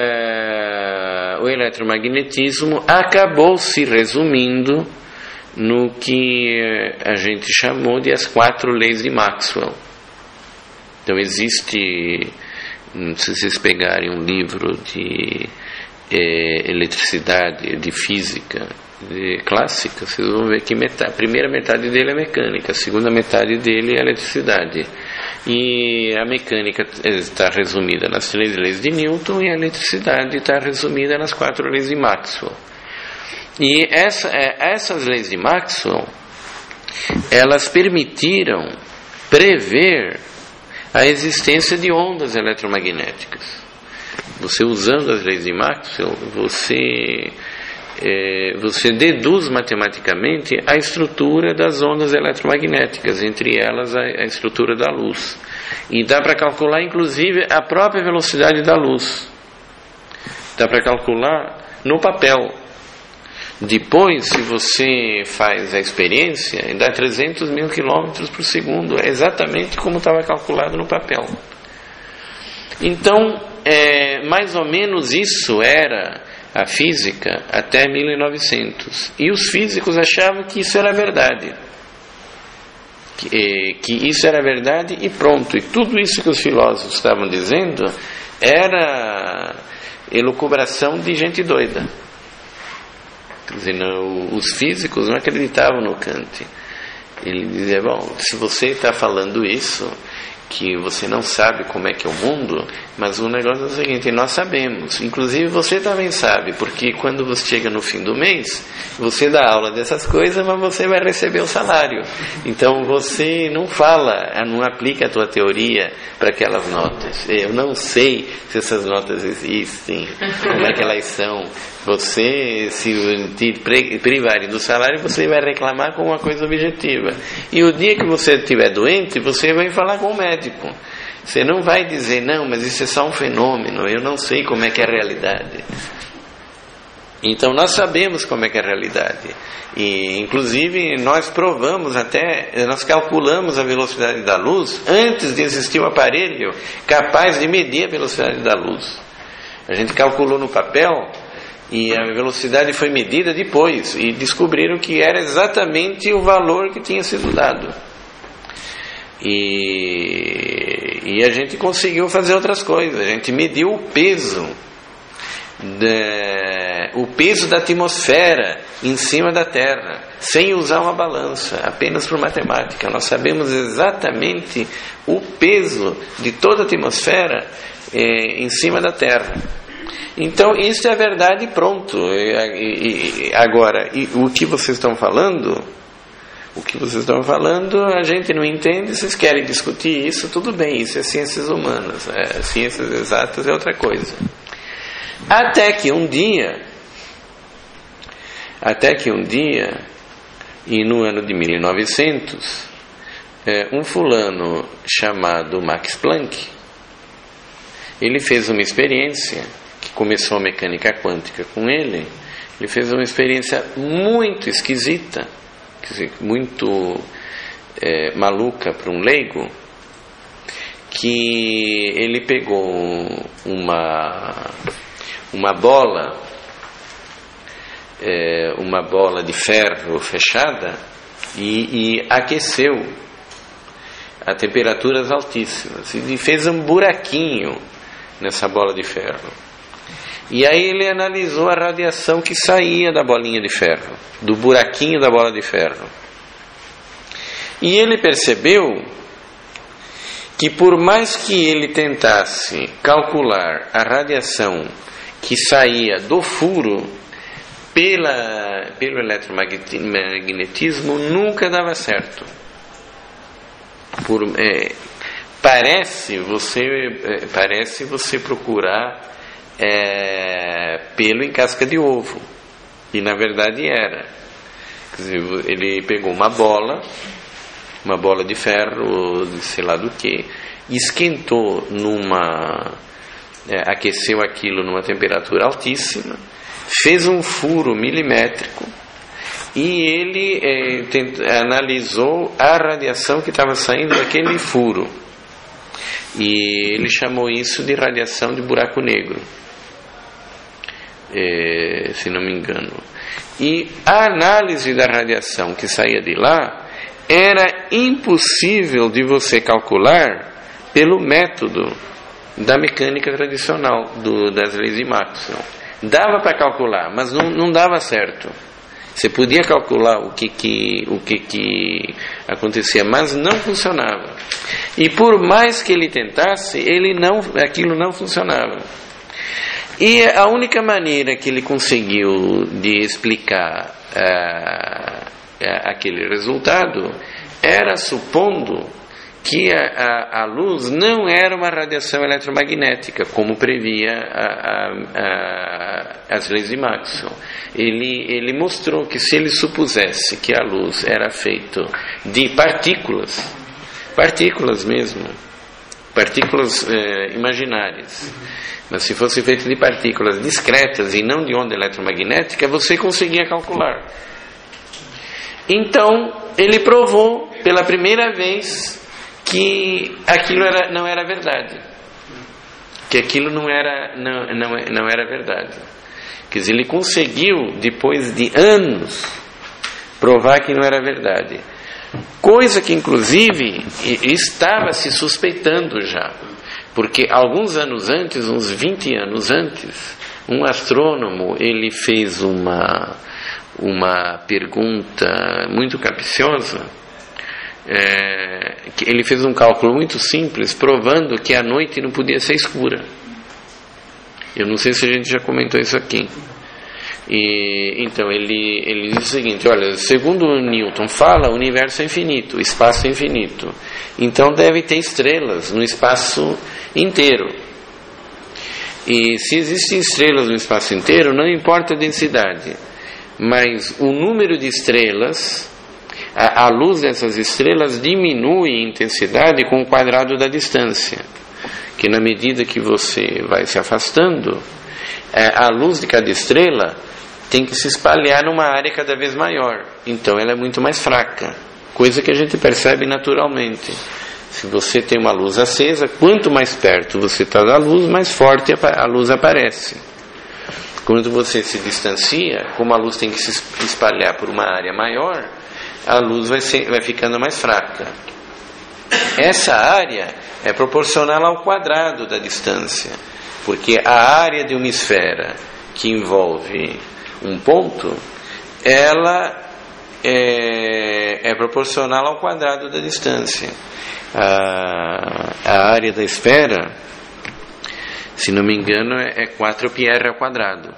Speaker 1: uh, o eletromagnetismo acabou se resumindo no que a gente chamou de as quatro leis de Maxwell. Então, existe, se vocês pegarem um livro de é, eletricidade, de física de clássica, vocês vão ver que metade, a primeira metade dele é mecânica, a segunda metade dele é eletricidade. E a mecânica está resumida nas três leis de Newton e a eletricidade está resumida nas quatro leis de Maxwell. E essa, essas leis de Maxwell, elas permitiram prever a existência de ondas eletromagnéticas. Você, usando as leis de Maxwell, você, é, você deduz matematicamente a estrutura das ondas eletromagnéticas, entre elas a, a estrutura da luz. E dá para calcular, inclusive, a própria velocidade da luz. Dá para calcular no papel. Depois, se você faz a experiência, dá trezentos mil quilômetros por segundo. É exatamente como estava calculado no papel. Então, é, mais ou menos isso era a física até mil e novecentos. E os físicos achavam que isso era verdade. Que, que isso era verdade e pronto. E tudo isso que os filósofos estavam dizendo era elucubração de gente doida. Quer dizer, não, os físicos não acreditavam no Kant. Ele dizia, bom, se você está falando isso, que você não sabe como é que é o mundo, mas o negócio é o seguinte, nós sabemos, inclusive você também sabe, porque quando você chega no fim do mês, você dá aula dessas coisas, mas você vai receber o salário. Então você não fala, não aplica a tua teoria para aquelas notas. Eu não sei se essas notas existem, como é que elas são. Você, se te privarem do salário, você vai reclamar com uma coisa objetiva. E o dia que você estiver doente, você vai falar com o médico. Você não vai dizer, não, mas isso é só um fenômeno, eu não sei como é que é a realidade. Então nós sabemos como é que é a realidade. E inclusive nós provamos até, nós calculamos a velocidade da luz antes de existir o aparelho capaz de medir a velocidade da luz. A gente calculou no papel e a velocidade foi medida depois e descobriram que era exatamente o valor que tinha sido dado. E, e a gente conseguiu fazer outras coisas. A gente mediu o peso da, o peso da atmosfera em cima da Terra, sem usar uma balança, apenas por matemática. Nós sabemos exatamente o peso de toda a atmosfera eh, em cima da Terra. Então isso é a verdade, pronto. E, e, e, agora, e, o que vocês estão falando, o que vocês estão falando, a gente não entende. Vocês querem discutir isso, tudo bem, isso é ciências humanas, é, ciências exatas é outra coisa. Até que um dia, até que um dia, e no ano de mil e novecentos, é, um fulano chamado Max Planck, ele fez uma experiência, que começou a mecânica quântica com ele, ele fez uma experiência muito esquisita, quer dizer, muito é, maluca para um leigo, que ele pegou uma uma bola é, uma bola de ferro fechada e, e aqueceu a temperaturas altíssimas e fez um buraquinho nessa bola de ferro. E aí ele analisou a radiação que saía da bolinha de ferro, do buraquinho da bola de ferro. E ele percebeu que por mais que ele tentasse calcular a radiação que saía do furo pela, pelo eletromagnetismo, nunca dava certo. Por, é, parece você é, parece você procurar é, pelo em casca de ovo, e na verdade era. Quer dizer, ele pegou uma bola, uma bola de ferro, sei lá do que, esquentou numa é, aqueceu aquilo numa temperatura altíssima, fez um furo milimétrico e ele é, tent, analisou a radiação que estava saindo daquele furo, e ele chamou isso de radiação de buraco negro, é, se não me engano. E a análise da radiação que saía de lá era impossível de você calcular pelo método da mecânica tradicional, do, das leis de Maxwell. Dava para calcular, mas não, não dava certo. Você podia calcular o que, que, o que, que acontecia, mas não funcionava. E por mais que ele tentasse, ele não, aquilo não funcionava. E a única maneira que ele conseguiu de explicar uh, aquele resultado era supondo que a, a, a luz não era uma radiação eletromagnética, como previa a, a, a, as leis de Maxwell. Ele, ele mostrou que se ele supusesse que a luz era feita de partículas, partículas mesmo, partículas eh, imaginárias, mas se fosse feita de partículas discretas e não de onda eletromagnética, você conseguia calcular. Então, ele provou pela primeira vez que aquilo era, não era verdade, que aquilo não era, não, não, não era verdade. Quer dizer, ele conseguiu, depois de anos, provar que não era verdade, coisa que inclusive estava se suspeitando já, porque alguns anos antes, uns vinte anos antes, um astrônomo, ele fez uma uma pergunta muito capciosa. É, que ele fez um cálculo muito simples, provando que a noite não podia ser escura. Eu não sei se a gente já comentou isso aqui. E, então ele, ele diz o seguinte: olha, segundo Newton fala, o universo é infinito, o espaço é infinito, então deve ter estrelas no espaço inteiro. E se existem estrelas no espaço inteiro, não importa a densidade, mas o número de estrelas, a, a luz dessas estrelas diminui em intensidade com o quadrado da distância, que na medida que você vai se afastando, a luz de cada estrela tem que se espalhar numa área cada vez maior, então ela é muito mais fraca, coisa que a gente percebe naturalmente. Se você tem uma luz acesa, quanto mais perto você está da luz, mais forte a luz aparece. Quando você se distancia, como a luz tem que se espalhar por uma área maior, a luz vai, ser, vai ficando mais fraca. Essa área é proporcional ao quadrado da distância, porque a área de uma esfera que envolve um ponto, ela é, é proporcional ao quadrado da distância. A, a área da esfera, se não me engano, é quatro πr ao quadrado.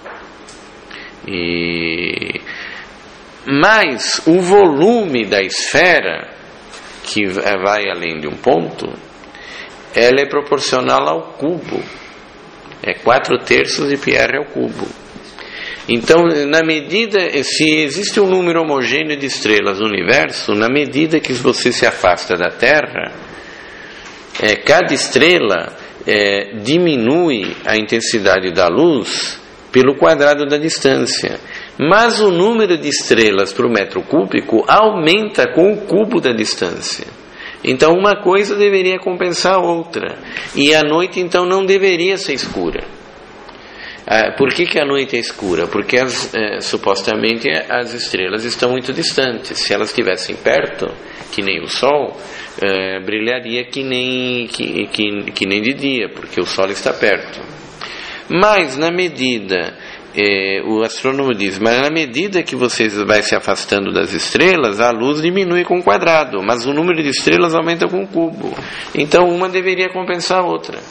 Speaker 1: E, mas o volume da esfera, que vai além de um ponto, ela é proporcional ao cubo. É quatro terços de πr ao cubo. Então, na medida, se existe um número homogêneo de estrelas no universo, na medida que você se afasta da Terra, é, cada estrela é, diminui a intensidade da luz pelo quadrado da distância. Mas o número de estrelas por metro cúbico aumenta com o cubo da distância. Então uma coisa deveria compensar a outra. E a noite então não deveria ser escura. Ah, por que, que a noite é escura? Porque as, eh, supostamente as estrelas estão muito distantes. Se elas estivessem perto, que nem o Sol, eh, brilharia que nem, que, que, que nem de dia, porque o Sol está perto. Mas na medida... É, o astrônomo diz, mas na medida que você vai se afastando das estrelas, a luz diminui com o quadrado, mas o número de estrelas aumenta com o cubo. Então uma deveria compensar a outra.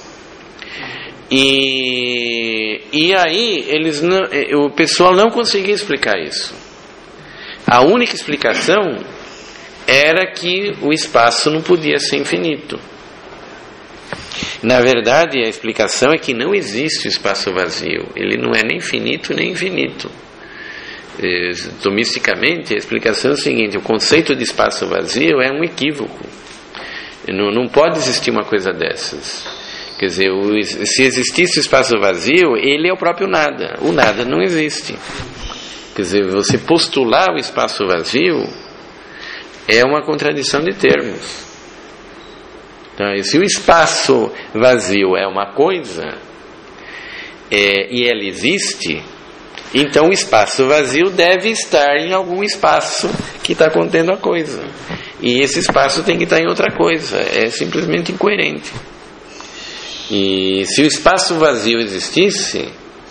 Speaker 1: E, e aí eles não, o pessoal não conseguia explicar isso. A única explicação era que o espaço não podia ser infinito. Na verdade, a explicação é que não existe o espaço vazio. Ele não é nem finito nem infinito. É, Tomisticamente, a explicação é a seguinte: o conceito de espaço vazio é um equívoco. Não, não pode existir uma coisa dessas. Quer dizer, o, se existisse o espaço vazio, ele é o próprio nada. O nada não existe. Quer dizer, você postular o espaço vazio é uma contradição de termos. Então, se o espaço vazio é uma coisa é, e ela existe, então o espaço vazio deve estar em algum espaço que está contendo a coisa. E esse espaço tem que estar em outra coisa. É simplesmente incoerente. E se o espaço vazio existisse,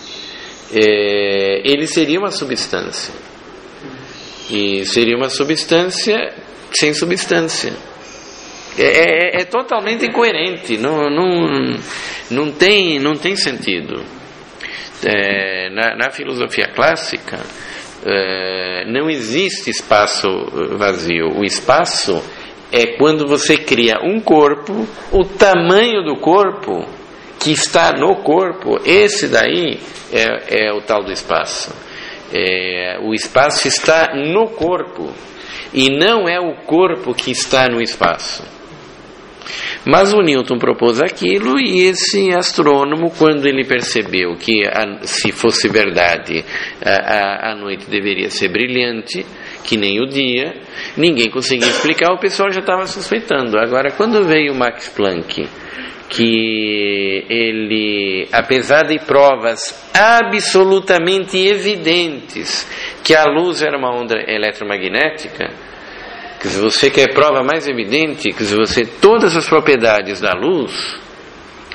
Speaker 1: é, ele seria uma substância. E seria uma substância sem substância. É, é, é totalmente incoerente, não, não, não, tem, não tem sentido. É, na, na filosofia clássica, é, não existe espaço vazio. O espaço é quando você cria um corpo, o tamanho do corpo que está no corpo, esse daí é, é o tal do espaço. É, o espaço está no corpo e não é o corpo que está no espaço. Mas o Newton propôs aquilo, e esse astrônomo, quando ele percebeu que, a, se fosse verdade, a, a, a noite deveria ser brilhante, que nem o dia, ninguém conseguia explicar, o pessoal já estava suspeitando. Agora, quando veio Max Planck, que ele, apesar de provas absolutamente evidentes que a luz era uma onda eletromagnética, que se você quer prova mais evidente, que se você todas as propriedades da luz,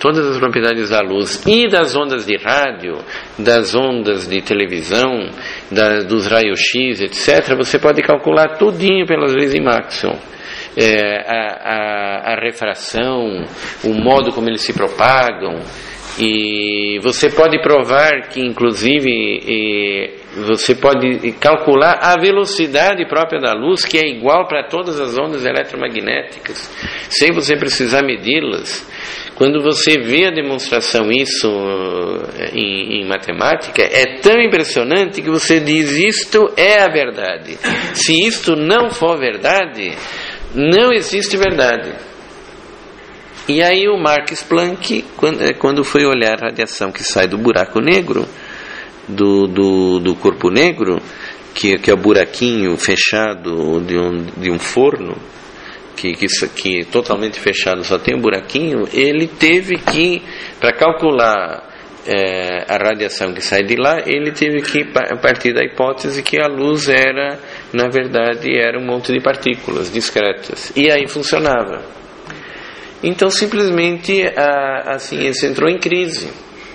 Speaker 1: todas as propriedades da luz e das ondas de rádio, das ondas de televisão, da, dos raios-x, etcétera, você pode calcular tudinho pelas leis de Maxwell. É, a, a, a refração, o modo como eles se propagam, e você pode provar que, inclusive, e, você pode calcular a velocidade própria da luz, que é igual para todas as ondas eletromagnéticas, sem você precisar medi-las. Quando você vê a demonstração isso em, em matemática, é tão impressionante que você diz: isto é a verdade. Se isto não for verdade, não existe verdade. E aí o Max Planck, quando, quando foi olhar a radiação que sai do buraco negro, do, do, do corpo negro, que, que é o buraquinho fechado de um, de um forno, que, que, que é totalmente fechado, só tem um buraquinho, ele teve que, para calcular é, a radiação que sai de lá, ele teve que partir da hipótese que a luz era, na verdade, era um monte de partículas discretas. E aí funcionava. Então, simplesmente, a, a ciência entrou em crise.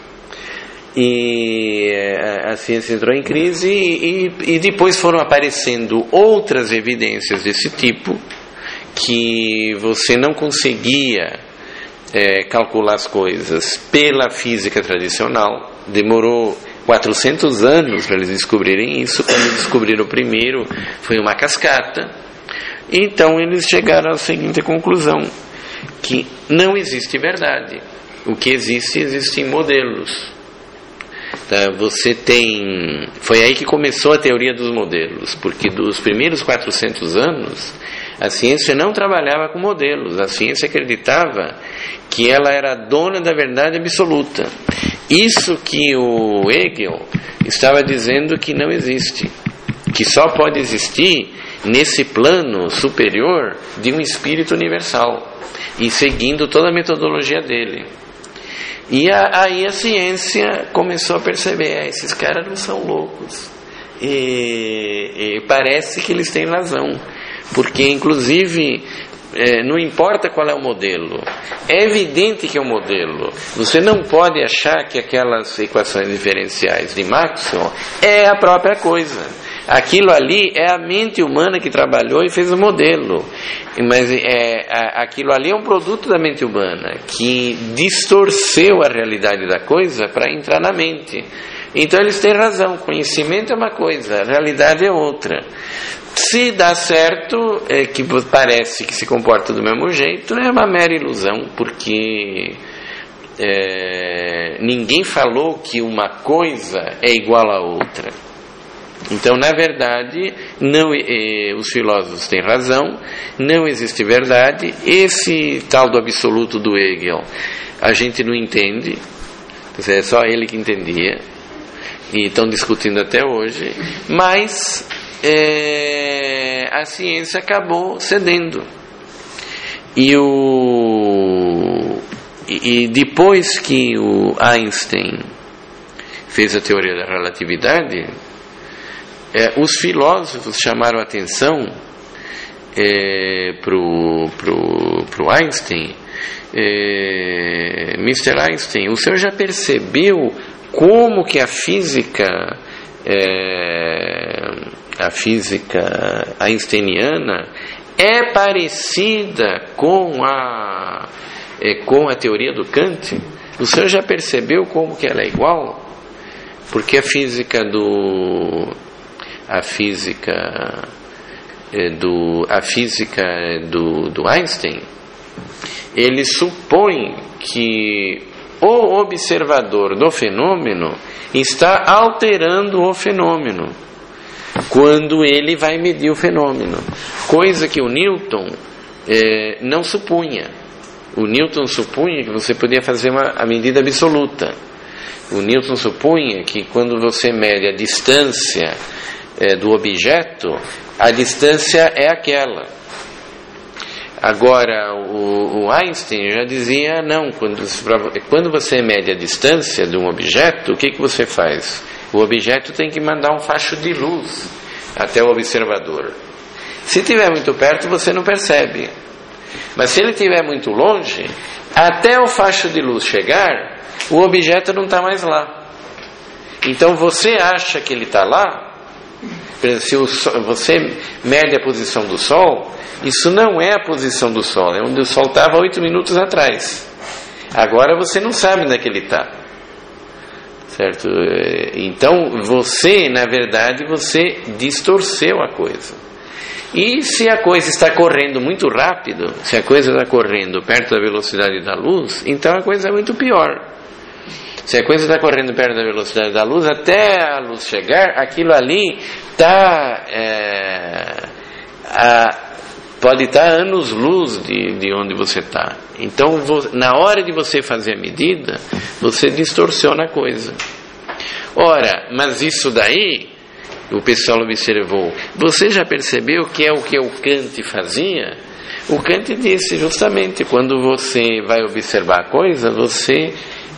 Speaker 1: E a, a ciência entrou em crise e, e depois foram aparecendo outras evidências desse tipo, que você não conseguia é, calcular as coisas pela física tradicional. Demorou quatrocentos anos para eles descobrirem isso. Quando descobriram o primeiro, foi uma cascata. Então, eles chegaram à seguinte conclusão: que não existe verdade. O que existe, existem modelos. Tá? Você tem... Foi aí que começou a teoria dos modelos, porque dos primeiros quatrocentos anos, a ciência não trabalhava com modelos. A ciência acreditava que ela era dona da verdade absoluta. Isso que o Hegel estava dizendo que não existe, que só pode existir nesse plano superior de um espírito universal, e seguindo toda a metodologia dele. E a, aí a ciência começou a perceber: ah, esses caras não são loucos, e, e parece que eles têm razão, porque inclusive é, não importa qual é o modelo, é evidente que é um modelo. Você não pode achar que aquelas equações diferenciais de Maxwell é a própria coisa. Aquilo ali é a mente humana que trabalhou e fez o modelo. Mas é, aquilo ali é um produto da mente humana que distorceu a realidade da coisa para entrar na mente. Então eles têm razão. Conhecimento é uma coisa, a realidade é outra. Se dá certo, é que parece que se comporta do mesmo jeito, é uma mera ilusão, porque é, ninguém falou que uma coisa é igual a outra. Então, na verdade, não, eh, os filósofos têm razão, não existe verdade. Esse tal do absoluto do Hegel, a gente não entende, é só ele que entendia, e estão discutindo até hoje, mas eh, a ciência acabou cedendo. E, o, e, e depois que o Einstein fez a teoria da relatividade, É, os filósofos chamaram a atenção é, para o Einstein. é, mister Einstein, o senhor já percebeu como que a física é, a física einsteiniana é parecida com a, é, com a teoria do Kant? O senhor já percebeu como que ela é igual? Porque a física do a física do a física do, do Einstein, ele supõe que o observador do fenômeno está alterando o fenômeno quando ele vai medir o fenômeno, coisa que o Newton eh, não supunha. O Newton supunha que você podia fazer uma, a medida absoluta. O Newton supunha que quando você mede a distância é, do objeto, a distância é aquela. Agora, o, o Einstein já dizia, não, quando, quando você mede a distância de um objeto, o que, que você faz? O objeto tem que mandar um facho de luz até o observador. Se estiver muito perto, você não percebe. Mas se ele estiver muito longe, até o facho de luz chegar, o objeto não está mais lá. Então você acha que ele está lá. Por exemplo, se o sol, você mede a posição do Sol, isso não é a posição do Sol, é onde o Sol estava oito minutos atrás. Agora você não sabe onde é que ele está, certo? Então você, na verdade, você distorceu a coisa. E se a coisa está correndo muito rápido, se a coisa está correndo perto da velocidade da luz, então a coisa é muito pior. Se a coisa está correndo perto da velocidade da luz, até a luz chegar, aquilo ali está é, pode estar anos-luz de, de onde você está. Então, na hora de você fazer a medida, você distorciona a coisa. Ora, mas isso daí, o pessoal observou, você já percebeu que é o que o Kant fazia? O Kant disse justamente, quando você vai observar a coisa, você...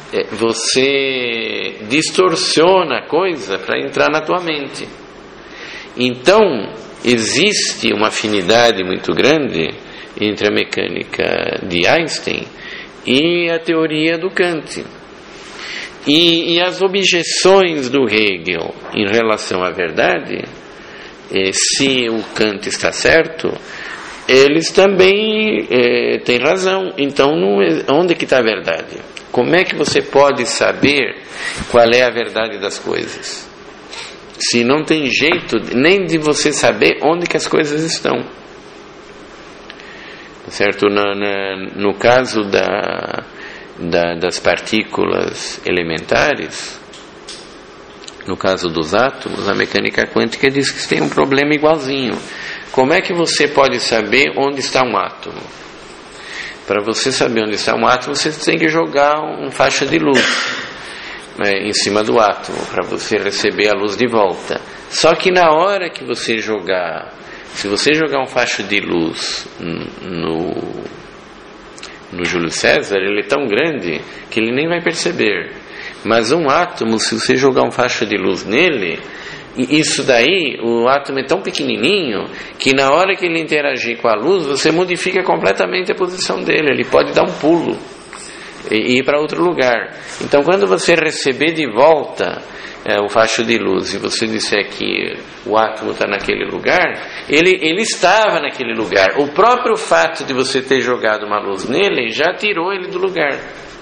Speaker 1: você distorciona a coisa para entrar na tua mente. Então existe uma afinidade muito grande entre a mecânica de Einstein e a teoria do Kant. E, e as objeções do Hegel em relação à verdade, eh, se o Kant está certo, eles também eh, têm razão. Então não é, onde que está a verdade? Como é que você pode saber qual é a verdade das coisas? Se não tem jeito nem de você saber onde que as coisas estão. Certo? No, no, no caso da, da, das partículas elementares, no caso dos átomos, a mecânica quântica diz que tem um problema igualzinho. Como é que você pode saber onde está um átomo? Para você saber onde está um átomo, você tem que jogar um faixa de luz, né, em cima do átomo, para você receber a luz de volta. Só que na hora que você jogar, se você jogar um faixa de luz no, no Júlio César, ele é tão grande que ele nem vai perceber. Mas um átomo, se você jogar um faixa de luz nele, isso daí, o átomo é tão pequenininho que na hora que ele interagir com a luz, você modifica completamente a posição dele. Ele pode dar um pulo e ir para outro lugar. Então, quando você receber de volta é, o facho de luz e você disser que o átomo está naquele lugar, ele, ele estava naquele lugar. O próprio fato de você ter jogado uma luz nele já tirou ele do lugar.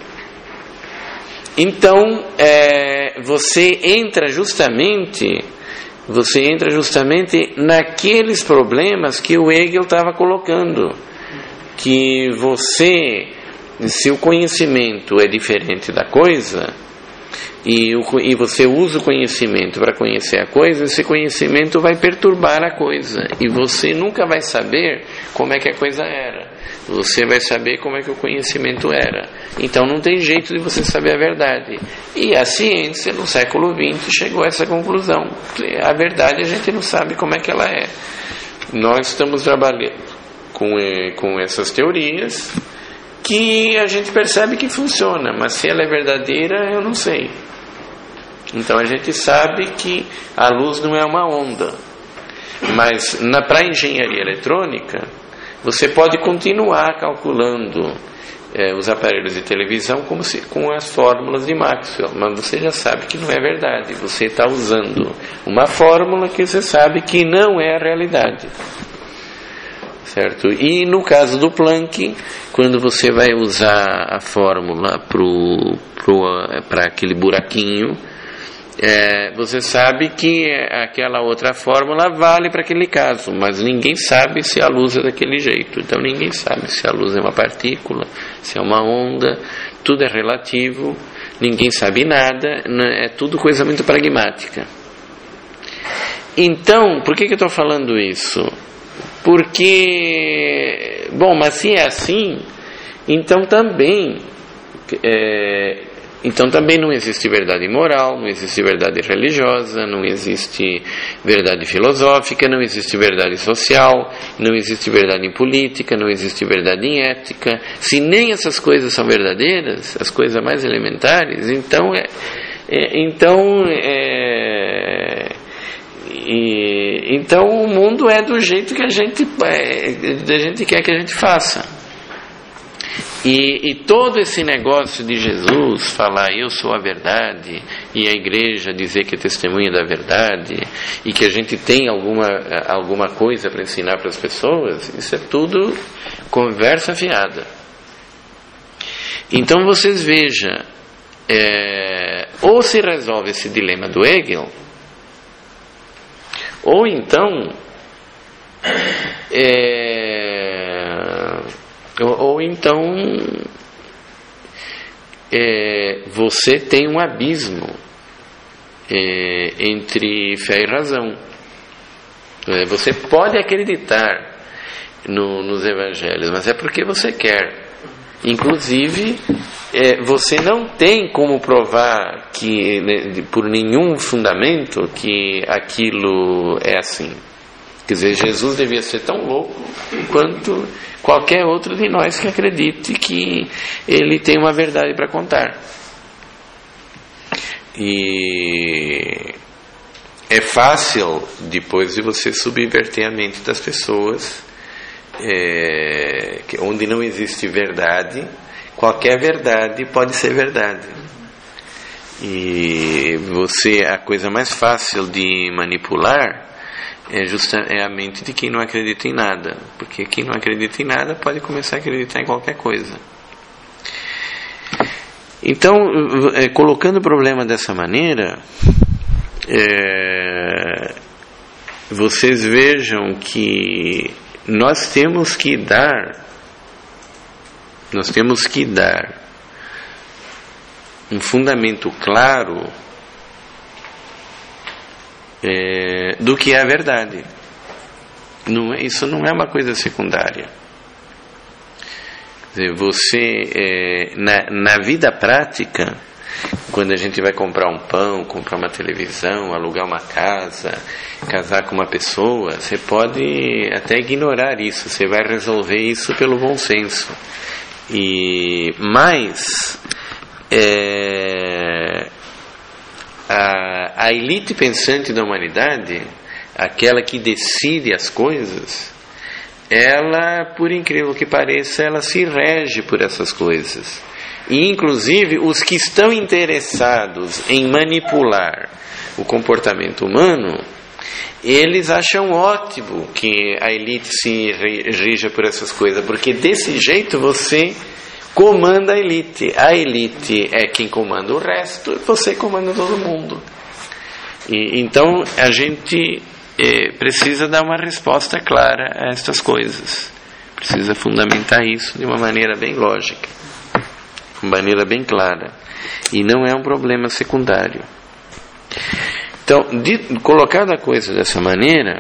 Speaker 1: Então, é, você entra justamente... Você entra justamente naqueles problemas que o Hegel estava colocando. Que você, se o conhecimento é diferente da coisa, e, o, e você usa o conhecimento para conhecer a coisa, esse conhecimento vai perturbar a coisa. E você nunca vai saber como é que a coisa era. Você vai saber como é que o conhecimento era. Então não tem jeito de você saber a verdade. E a ciência, no século vinte, chegou a essa conclusão. A verdade a gente não sabe como é que ela é. Nós estamos trabalhando com, com essas teorias que a gente percebe que funciona, mas se ela é verdadeira, eu não sei. Então a gente sabe que a luz não é uma onda. Mas para a engenharia eletrônica, você pode continuar calculando é, os aparelhos de televisão como se, com as fórmulas de Maxwell, mas você já sabe que não é verdade. Você está usando uma fórmula que você sabe que não é a realidade, certo? E no caso do Planck, quando você vai usar a fórmula para aquele buraquinho, É, você sabe que aquela outra fórmula vale para aquele caso, mas ninguém sabe se a luz é daquele jeito. Então ninguém sabe se a luz é uma partícula, se é uma onda, tudo é relativo, ninguém sabe nada, é tudo coisa muito pragmática. Então, por que, que eu estou falando isso? Porque, bom, mas se é assim, então também... É, Então também não existe verdade moral, não existe verdade religiosa, não existe verdade filosófica, não existe verdade social, não existe verdade em política, não existe verdade em ética. Se nem essas coisas são verdadeiras, as coisas mais elementares, então é, é, então, é, e, então o mundo é do jeito que a gente, é, a gente quer que a gente faça. E, e todo esse negócio de Jesus falar eu sou a verdade, e a igreja dizer que é testemunha da verdade, e que a gente tem alguma, alguma coisa para ensinar para as pessoas, isso é tudo conversa fiada. Então vocês vejam, é, ou se resolve esse dilema do Hegel, ou então é, ou, ou então é, você tem um abismo é, entre fé e razão. É, você pode acreditar no, nos evangelhos, mas é porque você quer. Inclusive, é, você não tem como provar que, né, por nenhum fundamento que aquilo é assim. Quer dizer, Jesus devia ser tão louco quanto qualquer outro de nós que acredite que ele tem uma verdade para contar. E é fácil depois de você subverter a mente das pessoas, é, que onde não existe verdade, qualquer verdade pode ser verdade. E você, a coisa mais fácil de manipular é, justa, é a mente de quem não acredita em nada, porque quem não acredita em nada pode começar a acreditar em qualquer coisa. Então, é, colocando o problema dessa maneira, é, vocês vejam que nós temos que dar nós temos que dar um fundamento claro é, do que é a verdade. Não é, isso não é uma coisa secundária. Quer dizer, você é, na, na vida prática, quando a gente vai comprar um pão, comprar uma televisão, alugar uma casa, casar com uma pessoa, você pode até ignorar isso, você vai resolver isso pelo bom senso. E mas é, a, a elite pensante da humanidade, aquela que decide as coisas, ela, por incrível que pareça, ela se rege por essas coisas. E inclusive os que estão interessados em manipular o comportamento humano, eles acham ótimo que a elite se rija por essas coisas, porque desse jeito você comanda a elite. A elite é quem comanda o resto, e você comanda todo mundo. E, então a gente é, precisa dar uma resposta clara a estas coisas, precisa fundamentar isso de uma maneira bem lógica, de uma maneira bem clara, e não é um problema secundário. Então, de, colocada a coisa dessa maneira,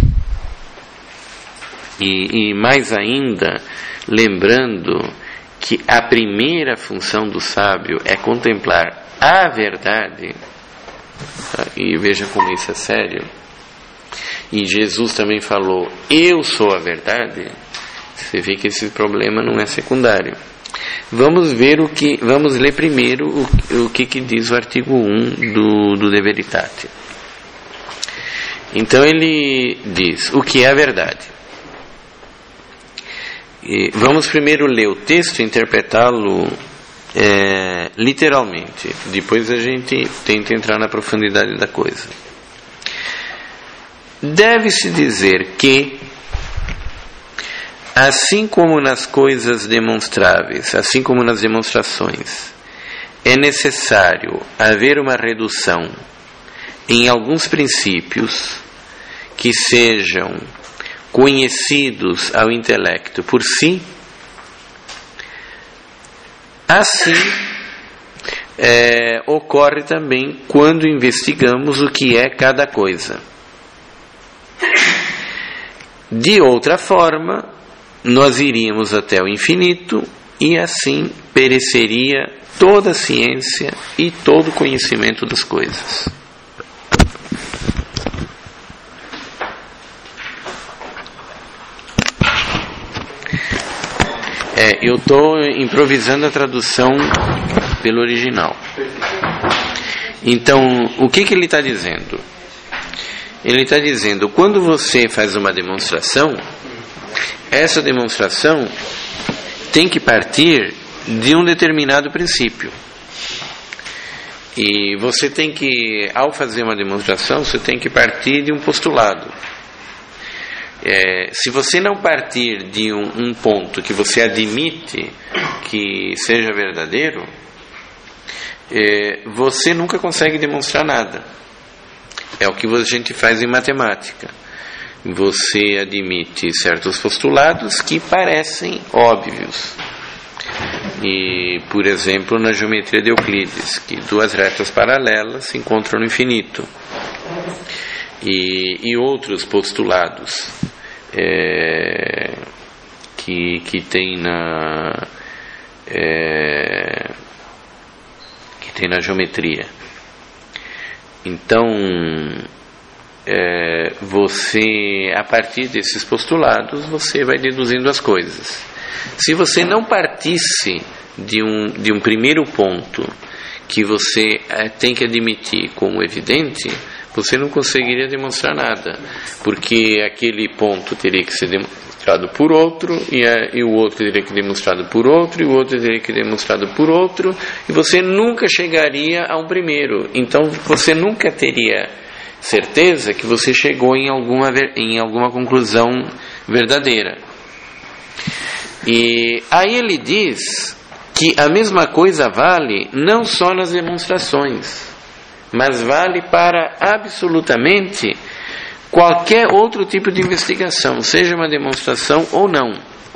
Speaker 1: e, e mais ainda, lembrando que a primeira função do sábio é contemplar a verdade, tá? E veja como isso é sério, e Jesus também falou, eu sou a verdade, você vê que esse problema não é secundário. Vamos ver o que, vamos ler primeiro o, o que, que diz o artigo um do, do De Veritate. Então ele diz o que é a verdade. E vamos primeiro ler o texto e interpretá-lo é, literalmente. Depois a gente tenta entrar na profundidade da coisa. Deve-se dizer que, assim como nas coisas demonstráveis, assim como nas demonstrações, é necessário haver uma redução em alguns princípios que sejam conhecidos ao intelecto por si, assim é, ocorre também quando investigamos o que é cada coisa. De outra forma, nós iríamos até o infinito e assim pereceria toda a ciência e todo o conhecimento das coisas. É, eu estou improvisando a tradução pelo original. Então, o que, que ele está dizendo? Ele está dizendo, quando você faz uma demonstração, essa demonstração tem que partir de um determinado princípio. E você tem que, ao fazer uma demonstração, você tem que partir de um postulado. É, se você não partir de um, um ponto que você admite que seja verdadeiro, é, você nunca consegue demonstrar nada. É o que a gente faz em matemática. Você admite certos postulados que parecem óbvios. E, por exemplo, na geometria de Euclides, que duas retas paralelas se encontram no infinito. E, e outros postulados é, que, que tem na é, que tem na geometria. Então, é, você, a partir desses postulados, você vai deduzindo as coisas. Se você não partisse de um, de um primeiro ponto que você é, tem que admitir como evidente, você não conseguiria demonstrar nada, porque aquele ponto teria que ser demonstrado por outro, e, a, e o outro teria que ser demonstrado por outro, e o outro teria que ser demonstrado por outro, e você nunca chegaria a um primeiro. Então você nunca teria certeza que você chegou em alguma, em alguma conclusão verdadeira. E aí ele diz que a mesma coisa vale não só nas demonstrações, mas vale para absolutamente qualquer outro tipo de investigação, seja uma demonstração ou não.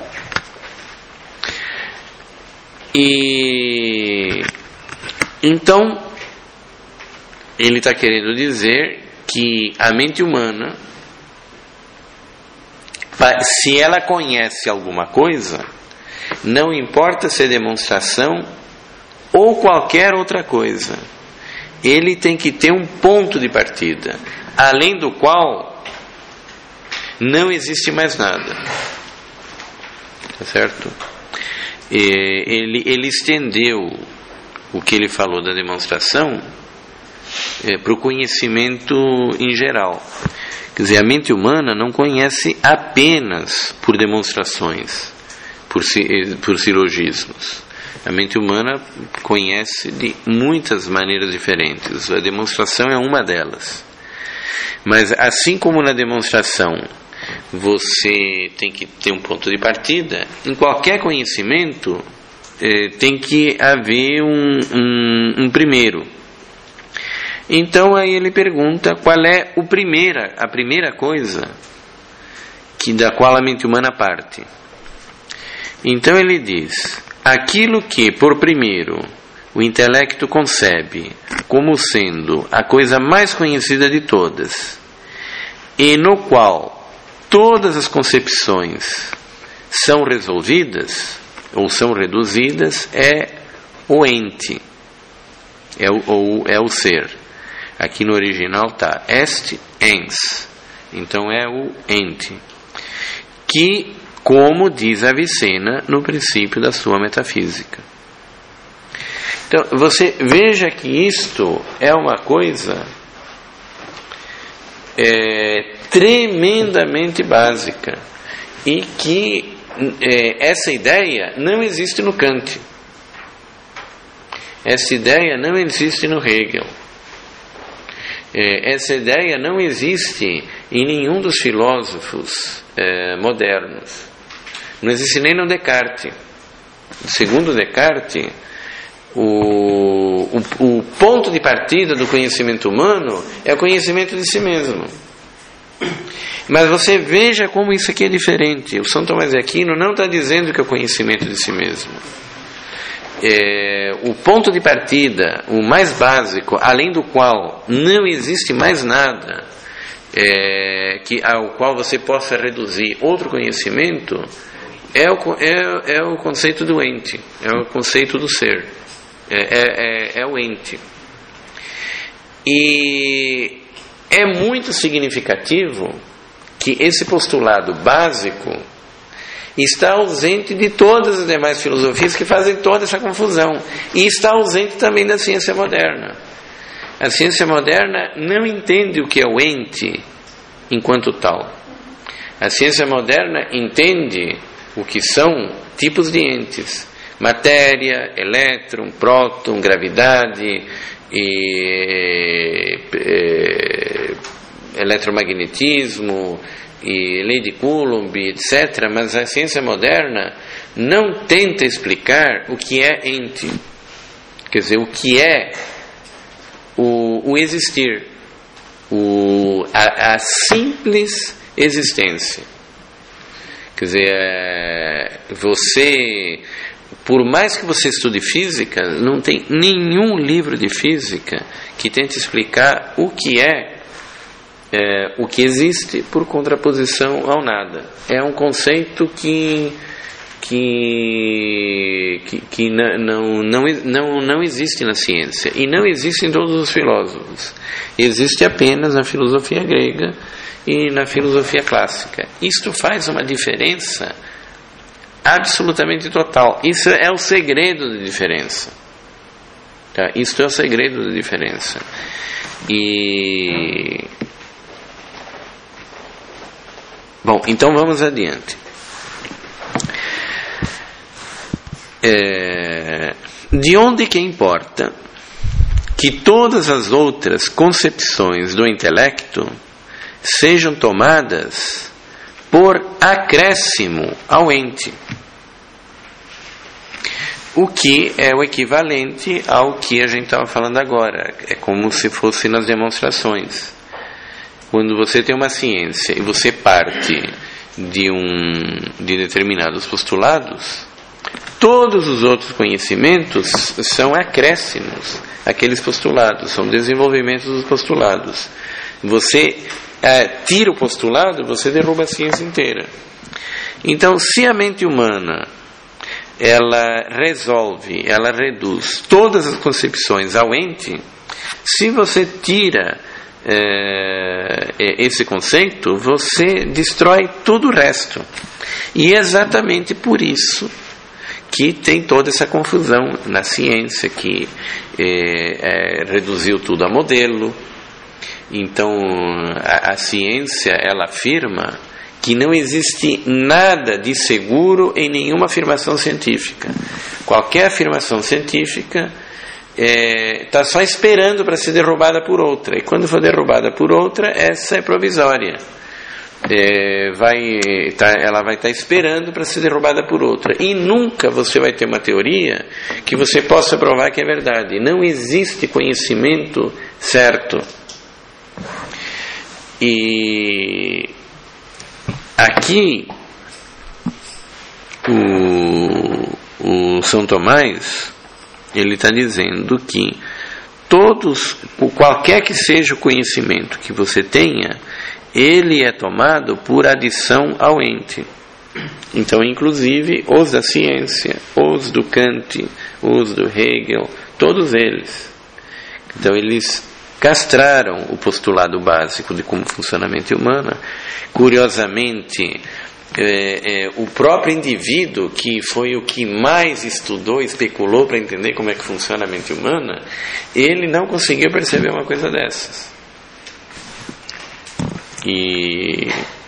Speaker 1: E então ele está querendo dizer que a mente humana, se ela conhece alguma coisa, não importa se é demonstração ou qualquer outra coisa, ele tem que ter um ponto de partida, além do qual não existe mais nada. Tá certo? E ele, ele estendeu o que ele falou da demonstração é, para o conhecimento em geral. Quer dizer, a mente humana não conhece apenas por demonstrações, por, por silogismos. A mente humana conhece de muitas maneiras diferentes. A demonstração é uma delas. Mas assim como na demonstração você tem que ter um ponto de partida, em qualquer conhecimento eh, tem que haver um, um, um primeiro. Então aí ele pergunta qual é o primeira, a primeira coisa que, da qual a mente humana parte. Então ele diz: aquilo que, por primeiro, o intelecto concebe como sendo a coisa mais conhecida de todas, e no qual todas as concepções são resolvidas, ou são reduzidas, é o ente, é o, ou é o ser. Aqui no original está est ens, então é o ente, que, como diz Avicena no princípio da sua metafísica. Então, você veja que isto é uma coisa é, tremendamente básica, e que é, essa ideia não existe no Kant, essa ideia não existe no Hegel, é, essa ideia não existe em nenhum dos filósofos é, modernos. Não existe nem no Descartes. Segundo Descartes, o, o, o ponto de partida do conhecimento humano é o conhecimento de si mesmo. Mas você veja como isso aqui é diferente. O São Tomás de Aquino não está dizendo que é o conhecimento de si mesmo. É, o ponto de partida, o mais básico, além do qual não existe mais nada é, que, ao qual você possa reduzir outro conhecimento, é o, é, é o conceito do ente, é o conceito do ser, é, é, é o ente. E é muito significativo que esse postulado básico está ausente de todas as demais filosofias que fazem toda essa confusão, e está ausente também da ciência moderna. A ciência moderna não entende o que é o ente enquanto tal. A ciência moderna entende o que são tipos de entes: matéria, elétron, próton, gravidade, e, e, eletromagnetismo, e lei de Coulomb, etcétera. Mas a ciência moderna não tenta explicar o que é ente, quer dizer, o que é o, o existir, o, a, a simples existência. Quer dizer, você, por mais que você estude física, não tem nenhum livro de física que tente explicar o que é, é o que existe por contraposição ao nada. É um conceito que que, que, que não, não, não, não existe na ciência e não existe em todos os filósofos. Existe apenas na filosofia grega e na filosofia clássica. Isto faz uma diferença absolutamente total. Isso é o segredo da diferença. Tá? Isto é o segredo da diferença. E... Bom, então vamos adiante. É... De onde que importa que todas as outras concepções do intelecto sejam tomadas por acréscimo ao ente, o que é o equivalente ao que a gente estava falando agora. É como se fosse nas demonstrações. Quando você tem uma ciência e você parte de, um, de determinados postulados, todos os outros conhecimentos são acréscimos àqueles postulados, são desenvolvimentos dos postulados. Você é, tira o postulado, você derruba a ciência inteira. Então, se a mente humana ela resolve, ela reduz todas as concepções ao ente, se você tira é, esse conceito, você destrói todo o resto. E é exatamente por isso que tem toda essa confusão na ciência, que é, é, reduziu tudo a modelo. Então a, a ciência ela afirma que não existe nada de seguro em nenhuma afirmação científica. Qualquer afirmação científica está é, só esperando para ser derrubada por outra, e quando for derrubada por outra, essa é provisória. É, vai, tá, ela vai estar tá esperando para ser derrubada por outra, e nunca você vai ter uma teoria que você possa provar que é verdade. Não existe conhecimento certo. E aqui o, o São Tomás ele está dizendo que todos, qualquer que seja o conhecimento que você tenha, ele é tomado por adição ao ente. Então, inclusive, os da ciência, os do Kant, os do Hegel, todos eles. Então, eles castraram o postulado básico de como funciona a mente humana. Curiosamente, é, é, o próprio indivíduo, que foi o que mais estudou, especulou para entender como é que funciona a mente humana, ele não conseguiu perceber uma coisa dessas. E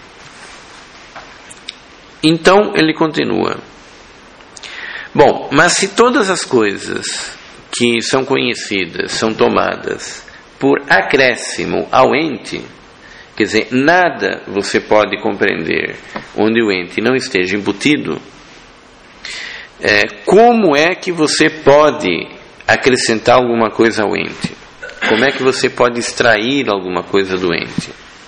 Speaker 1: então ele continua. Bom, mas se todas as coisas que são conhecidas são tomadas por acréscimo ao ente, quer dizer, nada você pode compreender onde o ente não esteja embutido, é, como é que você pode acrescentar alguma coisa ao ente? Como é que você pode extrair alguma coisa do ente?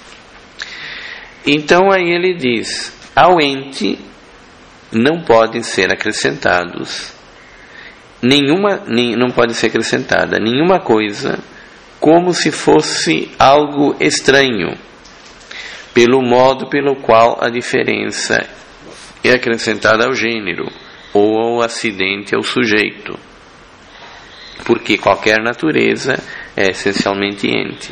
Speaker 1: Então aí ele diz, ao ente não podem ser acrescentados nenhuma, nem, não pode ser acrescentada nenhuma coisa como se fosse algo estranho, pelo modo pelo qual a diferença é acrescentada ao gênero ou ao acidente ao sujeito, porque qualquer natureza é essencialmente ente.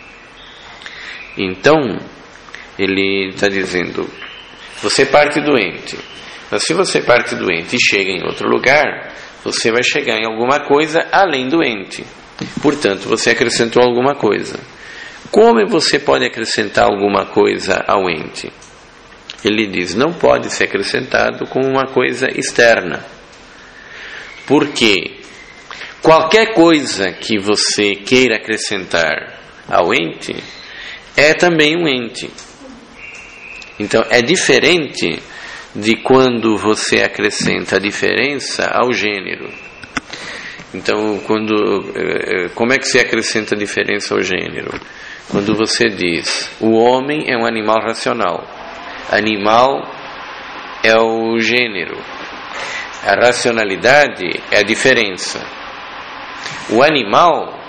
Speaker 1: Então ele está dizendo, você parte do ente, mas se você parte do ente e chega em outro lugar, você vai chegar em alguma coisa além do ente. Portanto, você acrescentou alguma coisa. Como você pode acrescentar alguma coisa ao ente? ele diz, não pode ser acrescentado com uma coisa externa. Porque qualquer coisa que você queira acrescentar ao ente é também um ente. Então é diferente de quando você acrescenta a diferença ao gênero. Então, quando, como é que se acrescenta a diferença ao gênero? Quando você diz, o homem é um animal racional. Animal é o gênero. A racionalidade é a diferença. O animal,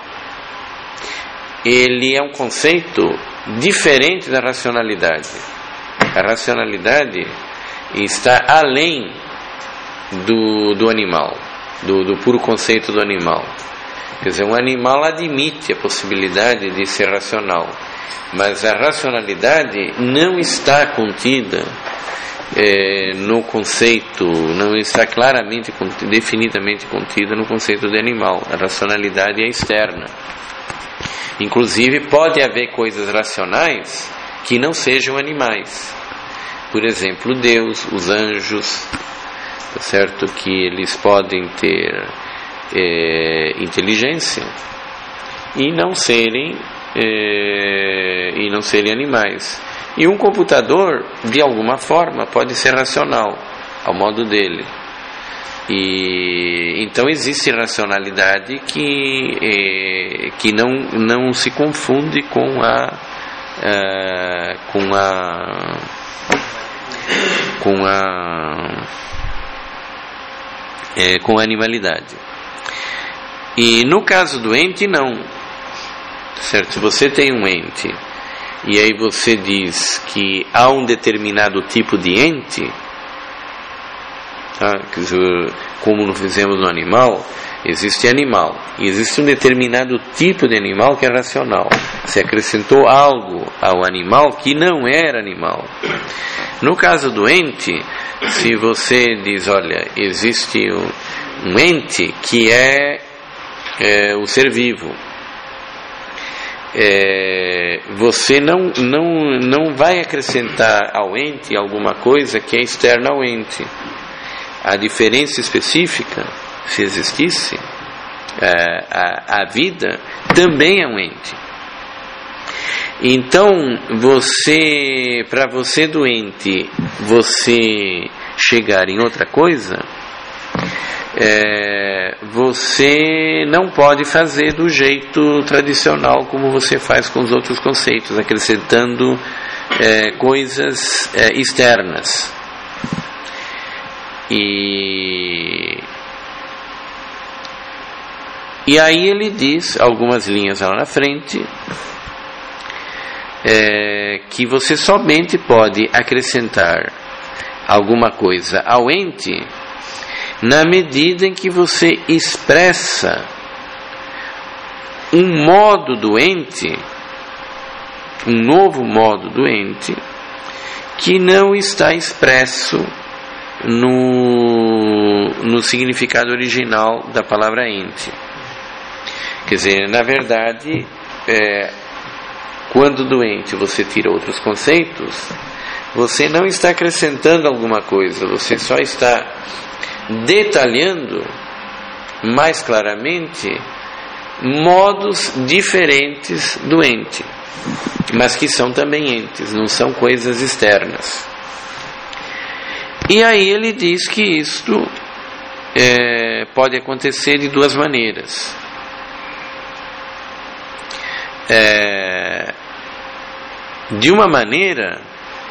Speaker 1: ele é um conceito diferente da racionalidade. A racionalidade está além do, do animal, do, do puro conceito do animal. Quer dizer, um animal admite a possibilidade de ser racional, mas a racionalidade não está contida é, no conceito, não está claramente, definidamente contida no conceito de animal. A racionalidade é externa. Inclusive, pode haver coisas racionais que não sejam animais. Por exemplo, Deus, os anjos, tá certo? Que eles podem ter é, inteligência e não serem é, e não serem animais. E um computador, de alguma forma, pode ser racional, ao modo dele. E então existe racionalidade que é, que não não se confunde com a uh, com a com a é, com a animalidade. E no caso do ente, não, certo? Se você tem um ente e aí você diz que há um determinado tipo de ente, tá? Como não fizemos no animal, existe animal e existe um determinado tipo de animal que é racional. Se acrescentou algo ao animal que não era animal. No caso do ente, se você diz, olha, existe um, um ente que é, é o ser vivo, é, você não, não, não vai acrescentar ao ente alguma coisa que é externa ao ente. A diferença específica, se existisse, é, a, a vida também é um ente. Então, você, para você doente, você chegar em outra coisa, é, você não pode fazer do jeito tradicional como você faz com os outros conceitos, acrescentando é, coisas é, externas. E, e aí ele diz, algumas linhas lá na frente, é, que você somente pode acrescentar alguma coisa ao ente na medida em que você expressa um modo do ente, um novo modo do ente, que não está expresso no, no significado original da palavra ente. Quer dizer, na verdade, é, quando doente você tira outros conceitos, você não está acrescentando alguma coisa, você só está detalhando mais claramente modos diferentes do ente, mas que são também entes, não são coisas externas. E aí ele diz que isto é, pode acontecer de duas maneiras. É, de uma maneira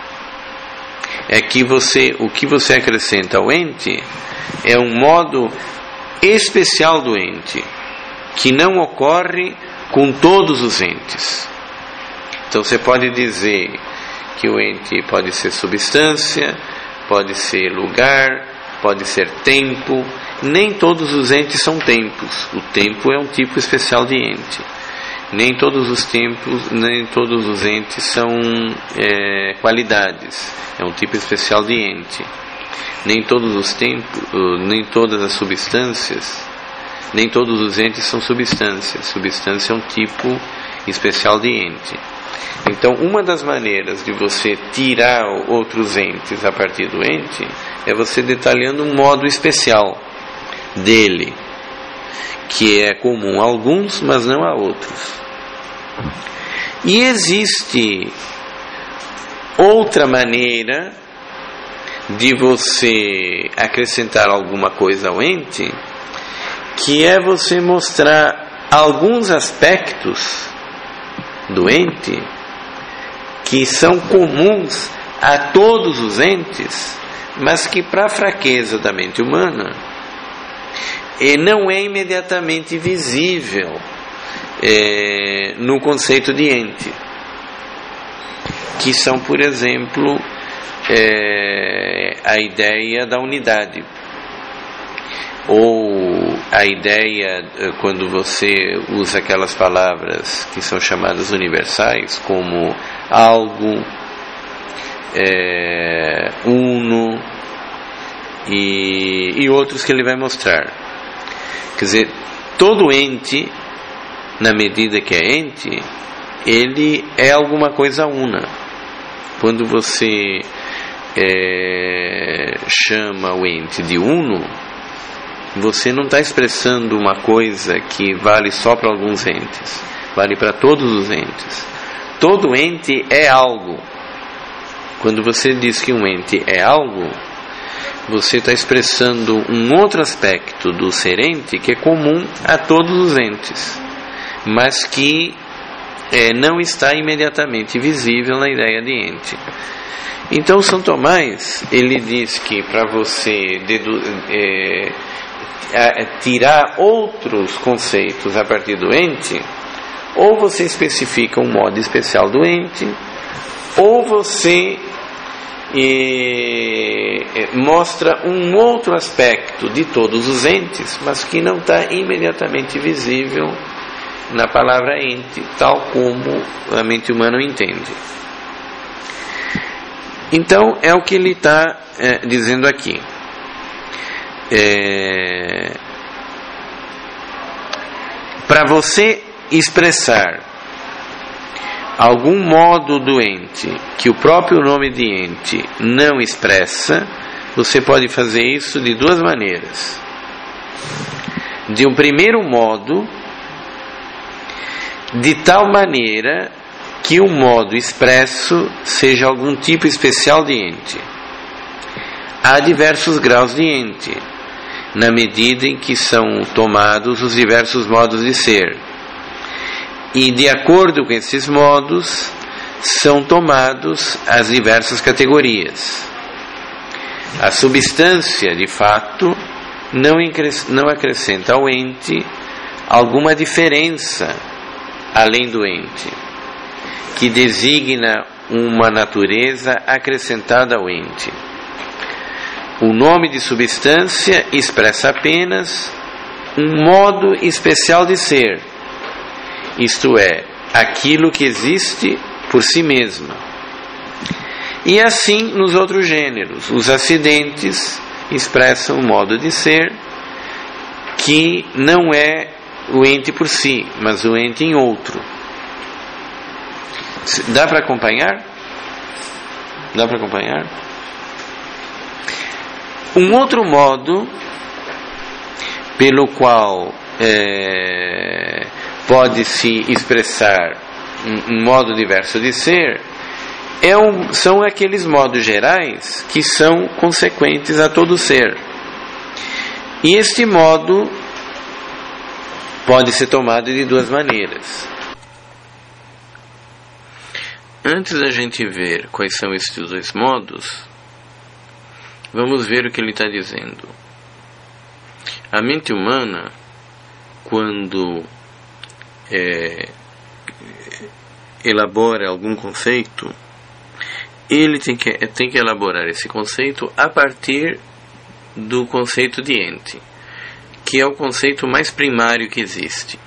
Speaker 1: é que você, o que você acrescenta ao ente é um modo especial do ente, que não ocorre com todos os entes. Então você pode dizer que o ente pode ser substância, pode ser lugar, pode ser tempo. Nem todos os entes são tempos. O tempo é um tipo especial de ente. Nem todos os tempos, nem todos os entes são é, qualidades. É um tipo especial de ente. Nem todos os tempos, nem todas as substâncias, nem todos os entes são substâncias. Substância é um tipo especial de ente. Então, uma das maneiras de você tirar outros entes a partir do ente é você detalhando um modo especial dele, que é comum a alguns, mas não a outros. E existe outra maneira de você acrescentar alguma coisa ao ente, que é você mostrar alguns aspectos do ente que são comuns a todos os entes, mas que para a fraqueza da mente humana e não é imediatamente visível é, no conceito de ente, que são, por exemplo, é, a ideia da unidade, ou a ideia, quando você usa aquelas palavras que são chamadas universais, como algo, é, uno e, e outros que ele vai mostrar. Quer dizer, todo ente, na medida que é ente, ele é alguma coisa una. Quando você é, chama o ente de uno, você não está expressando uma coisa que vale só para alguns entes, vale para todos os entes. Todo ente é algo. Quando você diz que um ente é algo, você está expressando um outro aspecto do ser ente que é comum a todos os entes, mas que é, não está imediatamente visível na ideia de ente. Então São Tomás, ele diz que para você dedu- é, é, tirar outros conceitos a partir do ente, ou você especifica um modo especial do ente, ou você e mostra um outro aspecto de todos os entes, mas que não está imediatamente visível na palavra ente, tal como a mente humana o entende. Então é o que ele está é, dizendo aqui. É, para você expressar algum modo do ente que o próprio nome de ente não expressa, você pode fazer isso de duas maneiras. De um primeiro modo, de tal maneira que o modo expresso seja algum tipo especial de ente. Há diversos graus de ente, na medida em que são tomados os diversos modos de ser. E de acordo com esses modos, são tomados as diversas categorias. A substância, de fato, não, não acrescenta ao ente alguma diferença além do ente, que designa uma natureza acrescentada ao ente. O nome de substância expressa apenas um modo especial de ser, isto é, aquilo que existe por si mesma. E assim nos outros gêneros, os acidentes expressam um modo de ser que não é o ente por si, mas o ente em outro. Dá para acompanhar? Dá para acompanhar? Um outro modo pelo qual é, pode-se expressar um, um modo diverso de ser é um, são aqueles modos gerais que são consequentes a todo ser. E este modo pode ser tomado de duas maneiras. Antes da gente ver quais são estes dois modos, vamos ver o que ele está dizendo. A mente humana, quando é, elabora algum conceito, ele tem que, tem que elaborar esse conceito a partir do conceito de ente, que é o conceito mais primário que existe.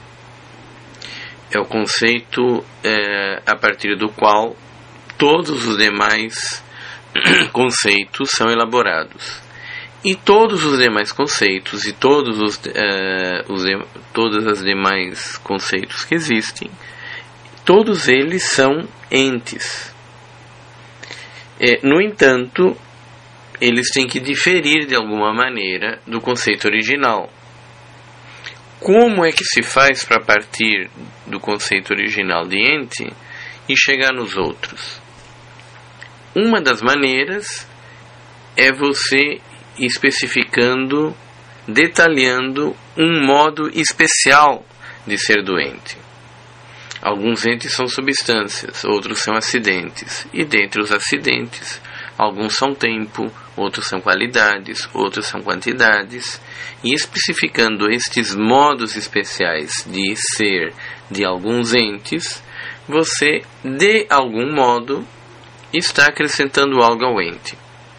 Speaker 1: É o conceito é, a partir do qual todos os demais conceitos são elaborados. E todos os demais conceitos e todos os, uh, os de, todas as demais conceitos que existem todos eles são entes. É, no entanto, eles têm que diferir de alguma maneira do conceito original. Como é que se faz para partir do conceito original de ente e chegar nos outros? Uma das maneiras é você especificando, detalhando um modo especial de ser doente. Alguns entes são substâncias, outros são acidentes, e dentre os acidentes, alguns são tempo, outros são qualidades, outros são quantidades, e especificando estes modos especiais de ser de alguns entes, você, de algum modo, está acrescentando algo ao ente.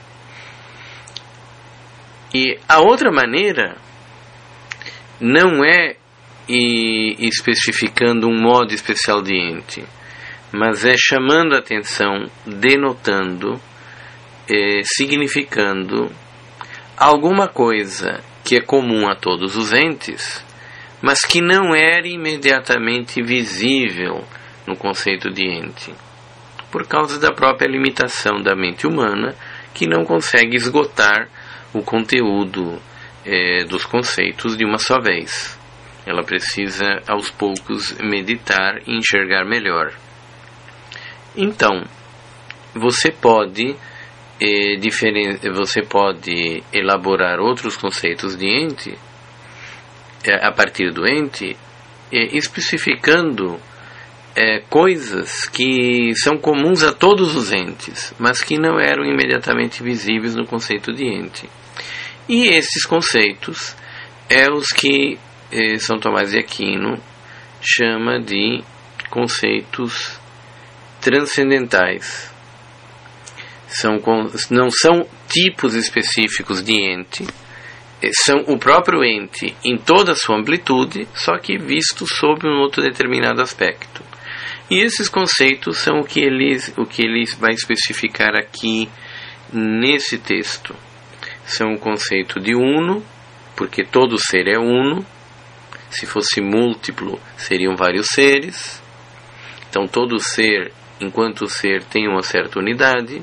Speaker 1: E a outra maneira não é e especificando um modo especial de ente, mas é chamando a atenção, denotando, eh, significando alguma coisa que é comum a todos os entes, mas que não era imediatamente visível no conceito de ente, por causa da própria limitação da mente humana, que não consegue esgotar o conteúdo eh, dos conceitos de uma só vez. Ela precisa, aos poucos, meditar e enxergar melhor. Então, você pode, eh, diferen... você pode elaborar outros conceitos de ente, eh, a partir do ente, eh, especificando eh, coisas que são comuns a todos os entes, mas que não eram imediatamente visíveis no conceito de ente. E esses conceitos é os que São Tomás de Aquino chama de conceitos transcendentais. São, não são tipos específicos de ente, são o próprio ente em toda a sua amplitude, só que visto sob um outro determinado aspecto. E esses conceitos são o que ele, o que ele vai especificar aqui nesse texto. São o conceito de uno, porque todo ser é uno. Se fosse múltiplo, seriam vários seres. Então, todo ser, enquanto ser, tem uma certa unidade.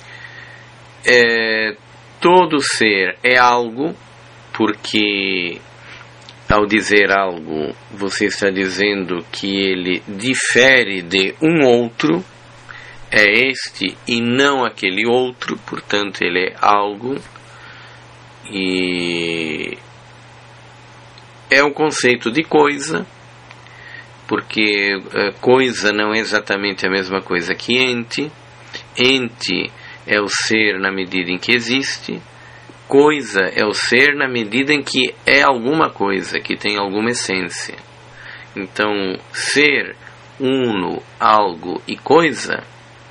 Speaker 1: É, todo ser é algo, porque ao dizer algo, você está dizendo que ele difere de um outro, é este e não aquele outro, portanto, ele é algo. E é um conceito de coisa, porque uh, coisa não é exatamente a mesma coisa que ente. Ente é o ser na medida em que existe. Coisa é o ser na medida em que é alguma coisa, que tem alguma essência. Então, ser, uno, algo e coisa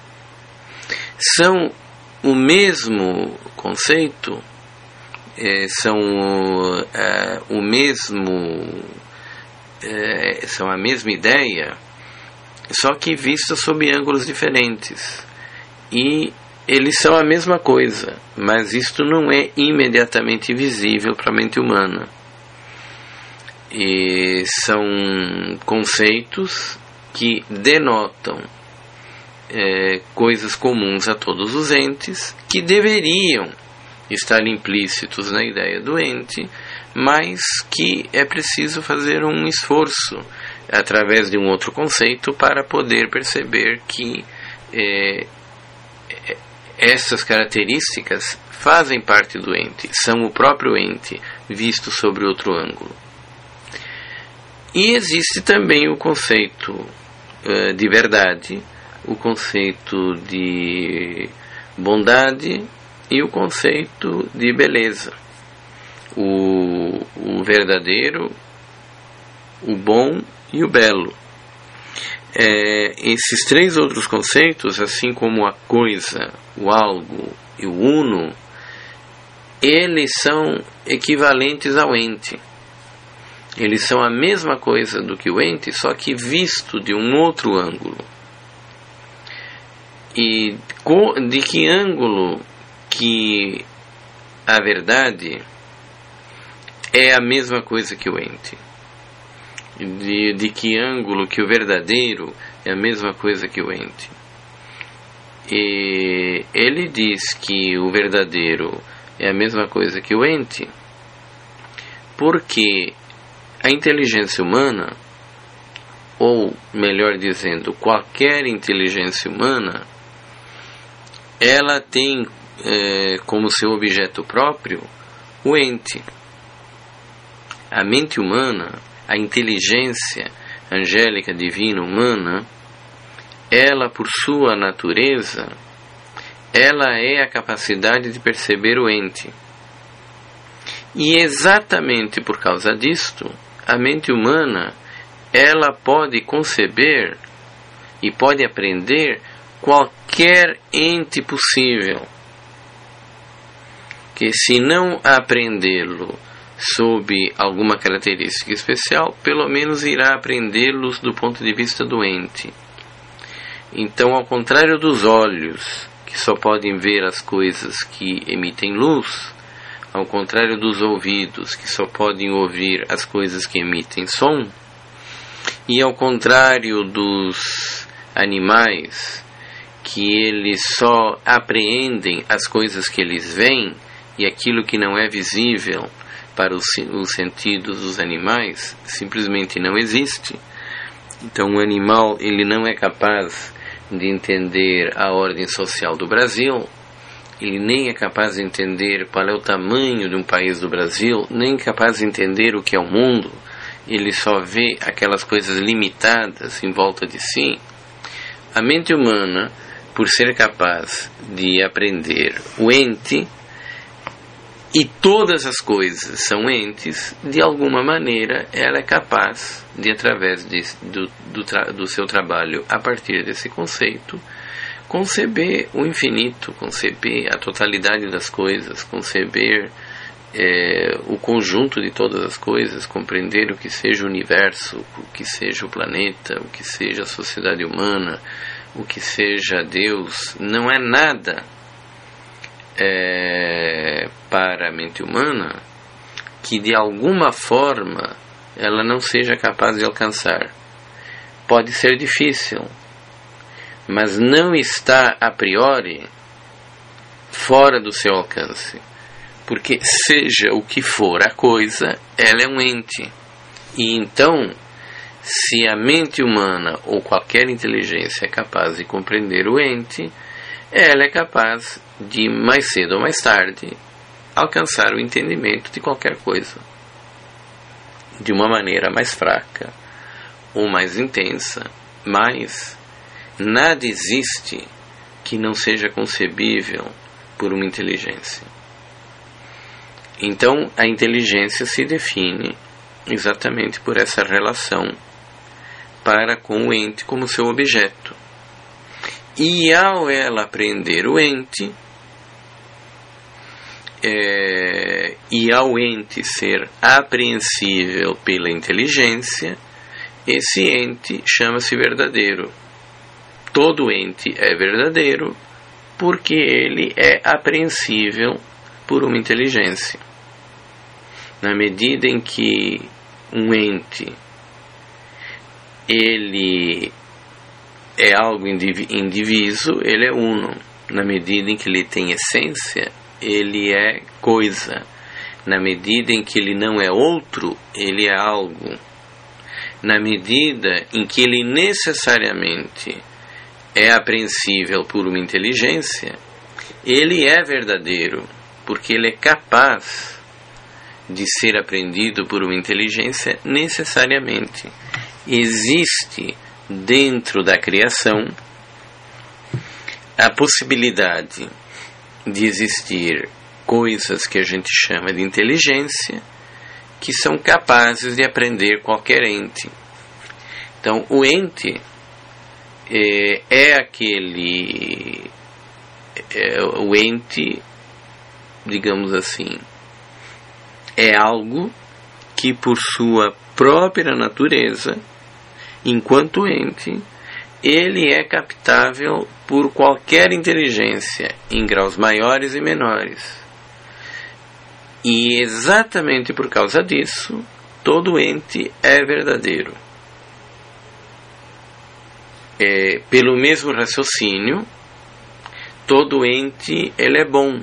Speaker 1: são o mesmo conceito. É, são é, o mesmo é, são a mesma ideia, só que vista sob ângulos diferentes, e eles são a mesma coisa, mas isto não é imediatamente visível para a mente humana. E são conceitos que denotam é, coisas comuns a todos os entes, que deveriam estar implícitos na ideia do ente, mas que é preciso fazer um esforço através de um outro conceito para poder perceber que é, essas características fazem parte do ente, são o próprio ente visto sobre outro ângulo. E existe também o conceito uh, de verdade, o conceito de bondade e o conceito de beleza, o, o verdadeiro, o bom e o belo. É, esses três outros conceitos, assim como a coisa, o algo e o uno, eles são equivalentes ao ente. Eles são a mesma coisa do que o ente, só que visto de um outro ângulo. E de que ângulo que a verdade é a mesma coisa que o ente? De, de que ângulo que o verdadeiro é a mesma coisa que o ente. E ele diz que o verdadeiro é a mesma coisa que o ente, porque a inteligência humana, ou melhor dizendo, qualquer inteligência humana, ela tem é, como seu objeto próprio o ente. A mente humana, a inteligência angélica, divina, humana, ela, por sua natureza, ela é a capacidade de perceber o ente. E exatamente por causa disto, a mente humana, ela pode conceber e pode aprender qualquer ente possível, que se não aprendê-lo sob alguma característica especial, pelo menos irá aprendê-los do ponto de vista do ente. Então, ao contrário dos olhos, que só podem ver as coisas que emitem luz, ao contrário dos ouvidos, que só podem ouvir as coisas que emitem som, e ao contrário dos animais, que eles só apreendem as coisas que eles veem, e aquilo que não é visível para os, os sentidos dos animais simplesmente não existe. Então o animal, ele não é capaz de entender a ordem social do Brasil, ele nem é capaz de entender qual é o tamanho de um país do Brasil, nem é capaz de entender o que é o mundo. Ele só vê aquelas coisas limitadas em volta de si. A mente humana, por ser capaz de aprender o ente, e todas as coisas são entes, de alguma maneira ela é capaz de, através de, do, do, tra, do seu trabalho a partir desse conceito, conceber o infinito, conceber a totalidade das coisas, conceber é, o conjunto de todas as coisas, compreender o que seja o universo, o que seja o planeta, o que seja a sociedade humana, o que seja Deus. Não é nada É, para a mente humana que de alguma forma ela não seja capaz de alcançar. Pode ser difícil, mas não está a priori fora do seu alcance, porque seja o que for a coisa, ela é um ente. E então, se a mente humana ou qualquer inteligência é capaz de compreender o ente, ela é capaz de, mais cedo ou mais tarde, alcançar o entendimento de qualquer coisa, de uma maneira mais fraca ou mais intensa, mas nada existe que não seja concebível por uma inteligência. Então, a inteligência se define exatamente por essa relação para com o ente como seu objeto. E ao ela aprender o ente, é, e ao ente ser apreensível pela inteligência, esse ente chama-se verdadeiro. Todo ente é verdadeiro porque ele é apreensível por uma inteligência. Na medida em que um ente ele é algo indiviso, ele é uno. Na medida em que ele tem essência, ele é coisa. Na medida em que ele não é outro, ele é algo. Na medida em que ele necessariamente é apreensível por uma inteligência, ele é verdadeiro, porque ele é capaz de ser aprendido por uma inteligência necessariamente. Existe dentro da criação a possibilidade de existir coisas que a gente chama de inteligência, que são capazes de aprender qualquer ente. Então, o ente é, é aquele é, o ente, digamos assim, é algo que por sua própria natureza, enquanto ente, ele é captável por qualquer inteligência, em graus maiores e menores. E exatamente por causa disso, todo ente é verdadeiro. é, pelo mesmo raciocínio, todo ente ele é bom,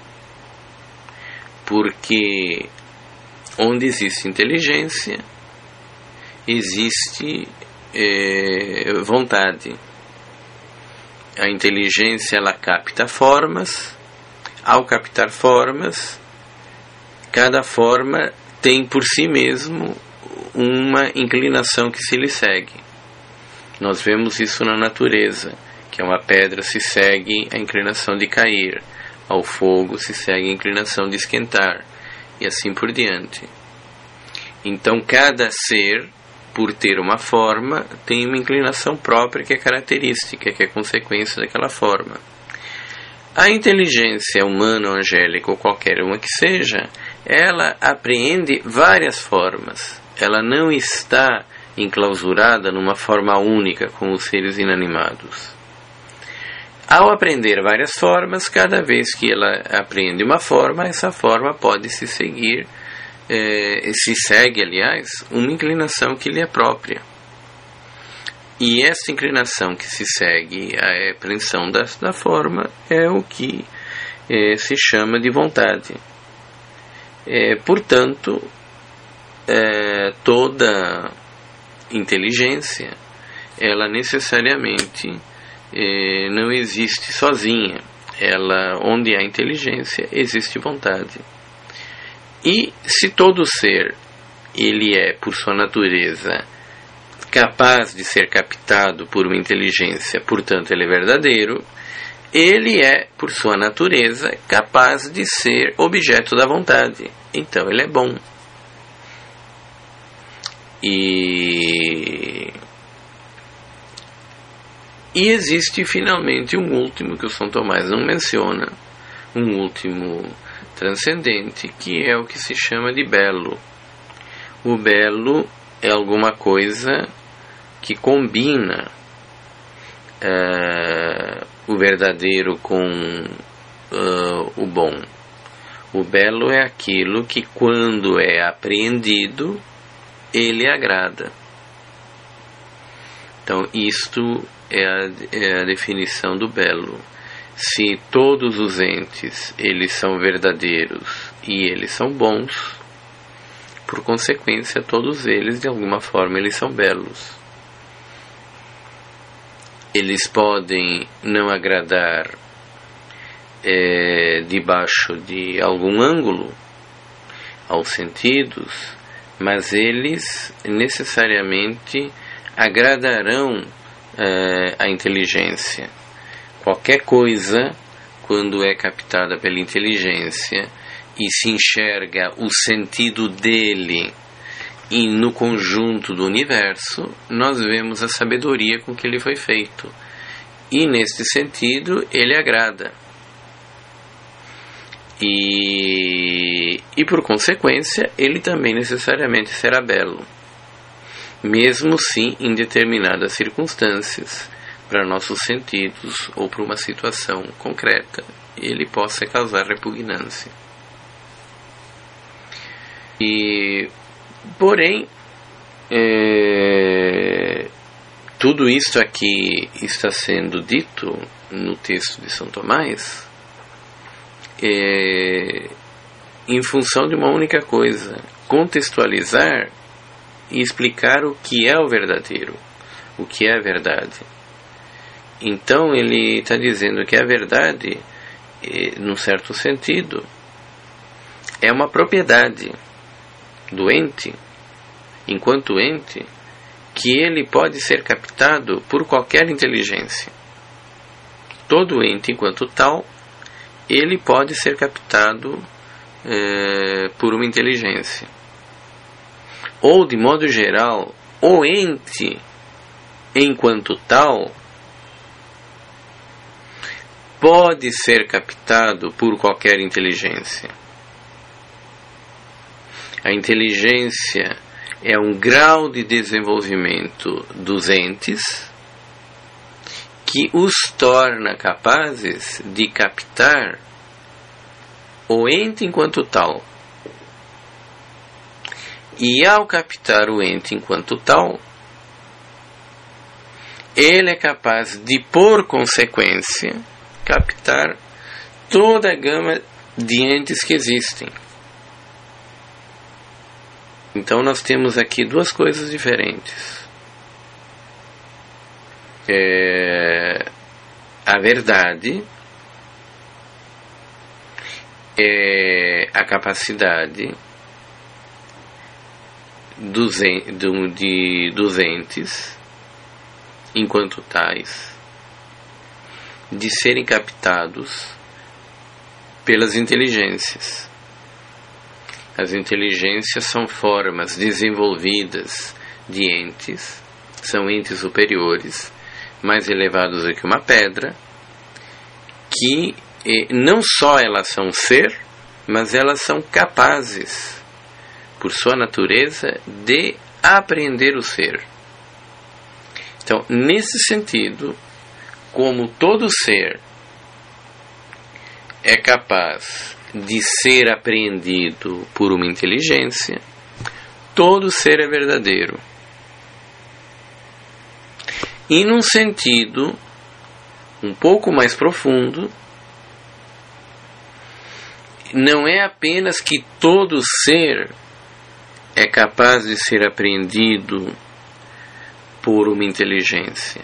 Speaker 1: porque onde existe inteligência, existe é, vontade. A inteligência ela capta formas, ao captar formas, cada forma tem por si mesmo uma inclinação que se lhe segue. Nós vemos isso na natureza, que a uma pedra se segue a inclinação de cair, ao fogo se segue a inclinação de esquentar, e assim por diante. Então cada ser, por ter uma forma, tem uma inclinação própria que é característica, que é consequência daquela forma. A inteligência humana ou angélica, ou qualquer uma que seja, ela apreende várias formas. Ela não está enclausurada numa forma única como os seres inanimados. Ao aprender várias formas, cada vez que ela aprende uma forma, essa forma pode se seguir, eh, se segue, aliás, uma inclinação que lhe é própria. E essa inclinação que se segue a apreensão da, da forma é o que eh, se chama de vontade. Eh, portanto, eh, toda inteligência, ela necessariamente eh, não existe sozinha. Ela, onde há inteligência, existe vontade. E se todo ser, ele é, por sua natureza, capaz de ser captado por uma inteligência, portanto ele é verdadeiro, ele é, por sua natureza, capaz de ser objeto da vontade. Então ele é bom. E, e existe finalmente um último que o São Tomás não menciona, um último transcendente, que é o que se chama de belo. O belo é alguma coisa que combina uh, o verdadeiro com uh, o bom. O belo é aquilo que, quando é apreendido, ele agrada. Então, isto é a, é a definição do belo. Se todos os entes, eles são verdadeiros e eles são bons, por consequência, todos eles, de alguma forma, eles são belos. Eles podem não agradar é, debaixo de algum ângulo aos sentidos, mas eles necessariamente agradarão é, a inteligência. Qualquer coisa, quando é captada pela inteligência e se enxerga o sentido dele e no conjunto do universo, nós vemos a sabedoria com que ele foi feito. E neste sentido, ele agrada. E, e por consequência, ele também necessariamente será belo. Mesmo se em determinadas circunstâncias, para nossos sentidos ou para uma situação concreta, ele possa causar repugnância. E, porém, é, tudo isso aqui está sendo dito no texto de São Tomás é, em função de uma única coisa: contextualizar e explicar o que é o verdadeiro, o que é a verdade. Então ele está dizendo que a verdade, num certo sentido, é uma propriedade do ente, enquanto ente, que ele pode ser captado por qualquer inteligência. Todo ente, enquanto tal, ele pode ser captado é, por uma inteligência. Ou, de modo geral, o ente, enquanto tal, pode ser captado por qualquer inteligência. A inteligência é um grau de desenvolvimento dos entes que os torna capazes de captar o ente enquanto tal. E ao captar o ente enquanto tal, ele é capaz de, por consequência, captar toda a gama de entes que existem. Então nós temos aqui duas coisas diferentes. É, a verdade é a capacidade dos, do, de, dos entes, enquanto tais, de serem captados pelas inteligências. As inteligências são formas desenvolvidas de entes, são entes superiores, mais elevados do que uma pedra, que eh, não só elas são ser, mas elas são capazes, por sua natureza, de aprender o ser. Então, nesse sentido, como todo ser é capaz de ser apreendido por uma inteligência, todo ser é verdadeiro. E num sentido um pouco mais profundo, não é apenas que todo ser é capaz de ser apreendido por uma inteligência,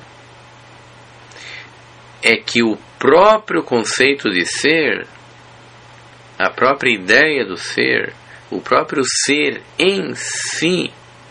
Speaker 1: é que o próprio conceito de ser, a própria ideia do ser, o próprio ser em si,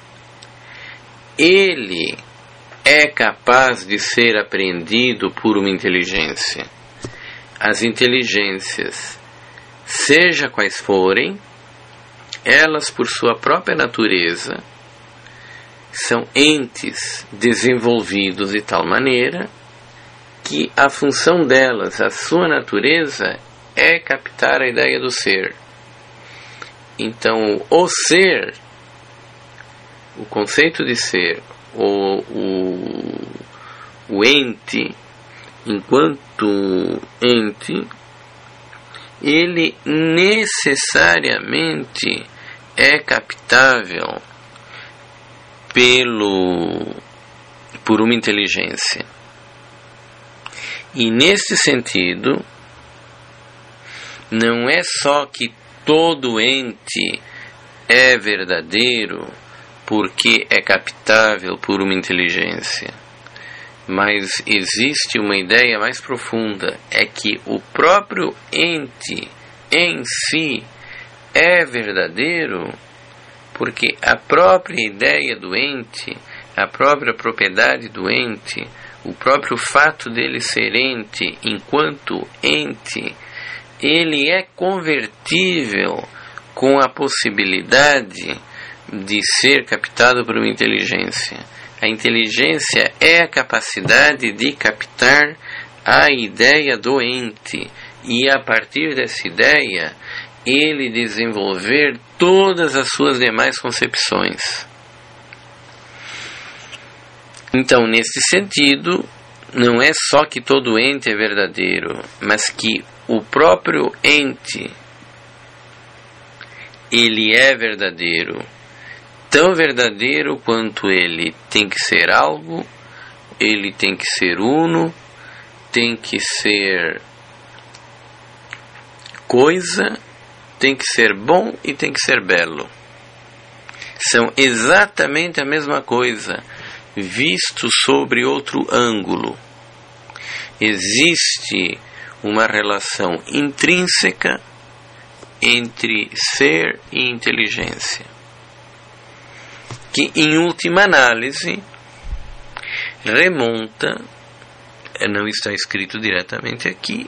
Speaker 1: ele é capaz de ser apreendido por uma inteligência. As inteligências, seja quais forem, elas por sua própria natureza são entes desenvolvidos de tal maneira que a função delas, a sua natureza, é captar a ideia do ser. Então, o ser, o conceito de ser, o, o, o ente, enquanto ente, ele necessariamente é captável pelo, por uma inteligência. E nesse sentido, não é só que todo ente é verdadeiro porque é captável por uma inteligência, mas existe uma ideia mais profunda, é que o próprio ente em si é verdadeiro porque a própria ideia do ente, a própria propriedade do ente, o próprio fato dele ser ente enquanto ente, ele é convertível com a possibilidade de ser captado por uma inteligência. A inteligência é a capacidade de captar a ideia do ente e, a partir dessa ideia, ele desenvolver todas as suas demais concepções. Então, nesse sentido, não é só que todo ente é verdadeiro, mas que o próprio ente, ele é verdadeiro, tão verdadeiro quanto ele tem que ser algo, ele tem que ser uno, tem que ser coisa, tem que ser bom e tem que ser belo. São exatamente a mesma coisa, visto sobre outro ângulo. Existe uma relação intrínseca entre ser e inteligência, que em última análise remonta, não está escrito diretamente aqui,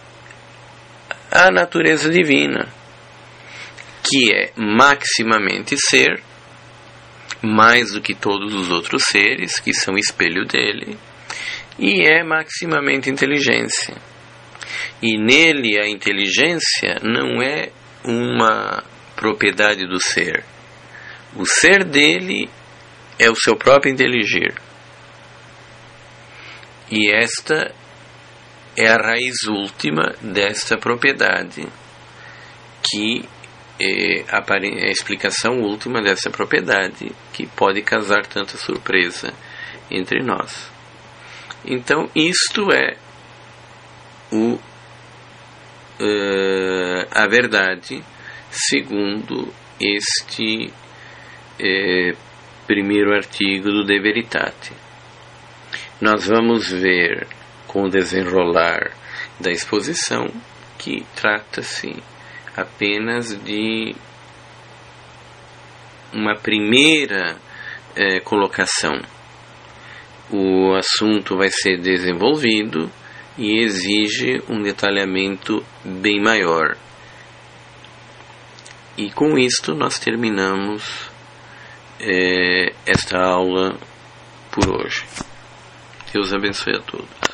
Speaker 1: à natureza divina, que é maximamente ser, mais do que todos os outros seres, que são espelho dele, e é maximamente inteligência. E nele a inteligência não é uma propriedade do ser. O ser dele é o seu próprio inteligir. E esta é a raiz última desta propriedade, que é a explicação última dessa propriedade, que pode causar tanta surpresa entre nós. Então, isto é o, uh, a verdade segundo este uh, primeiro artigo do De Veritate. Nós vamos ver com o desenrolar da exposição que trata-se apenas de uma primeira eh, colocação. O assunto vai ser desenvolvido e exige um detalhamento bem maior. E com isto nós terminamos eh, esta aula por hoje. Deus abençoe a todos.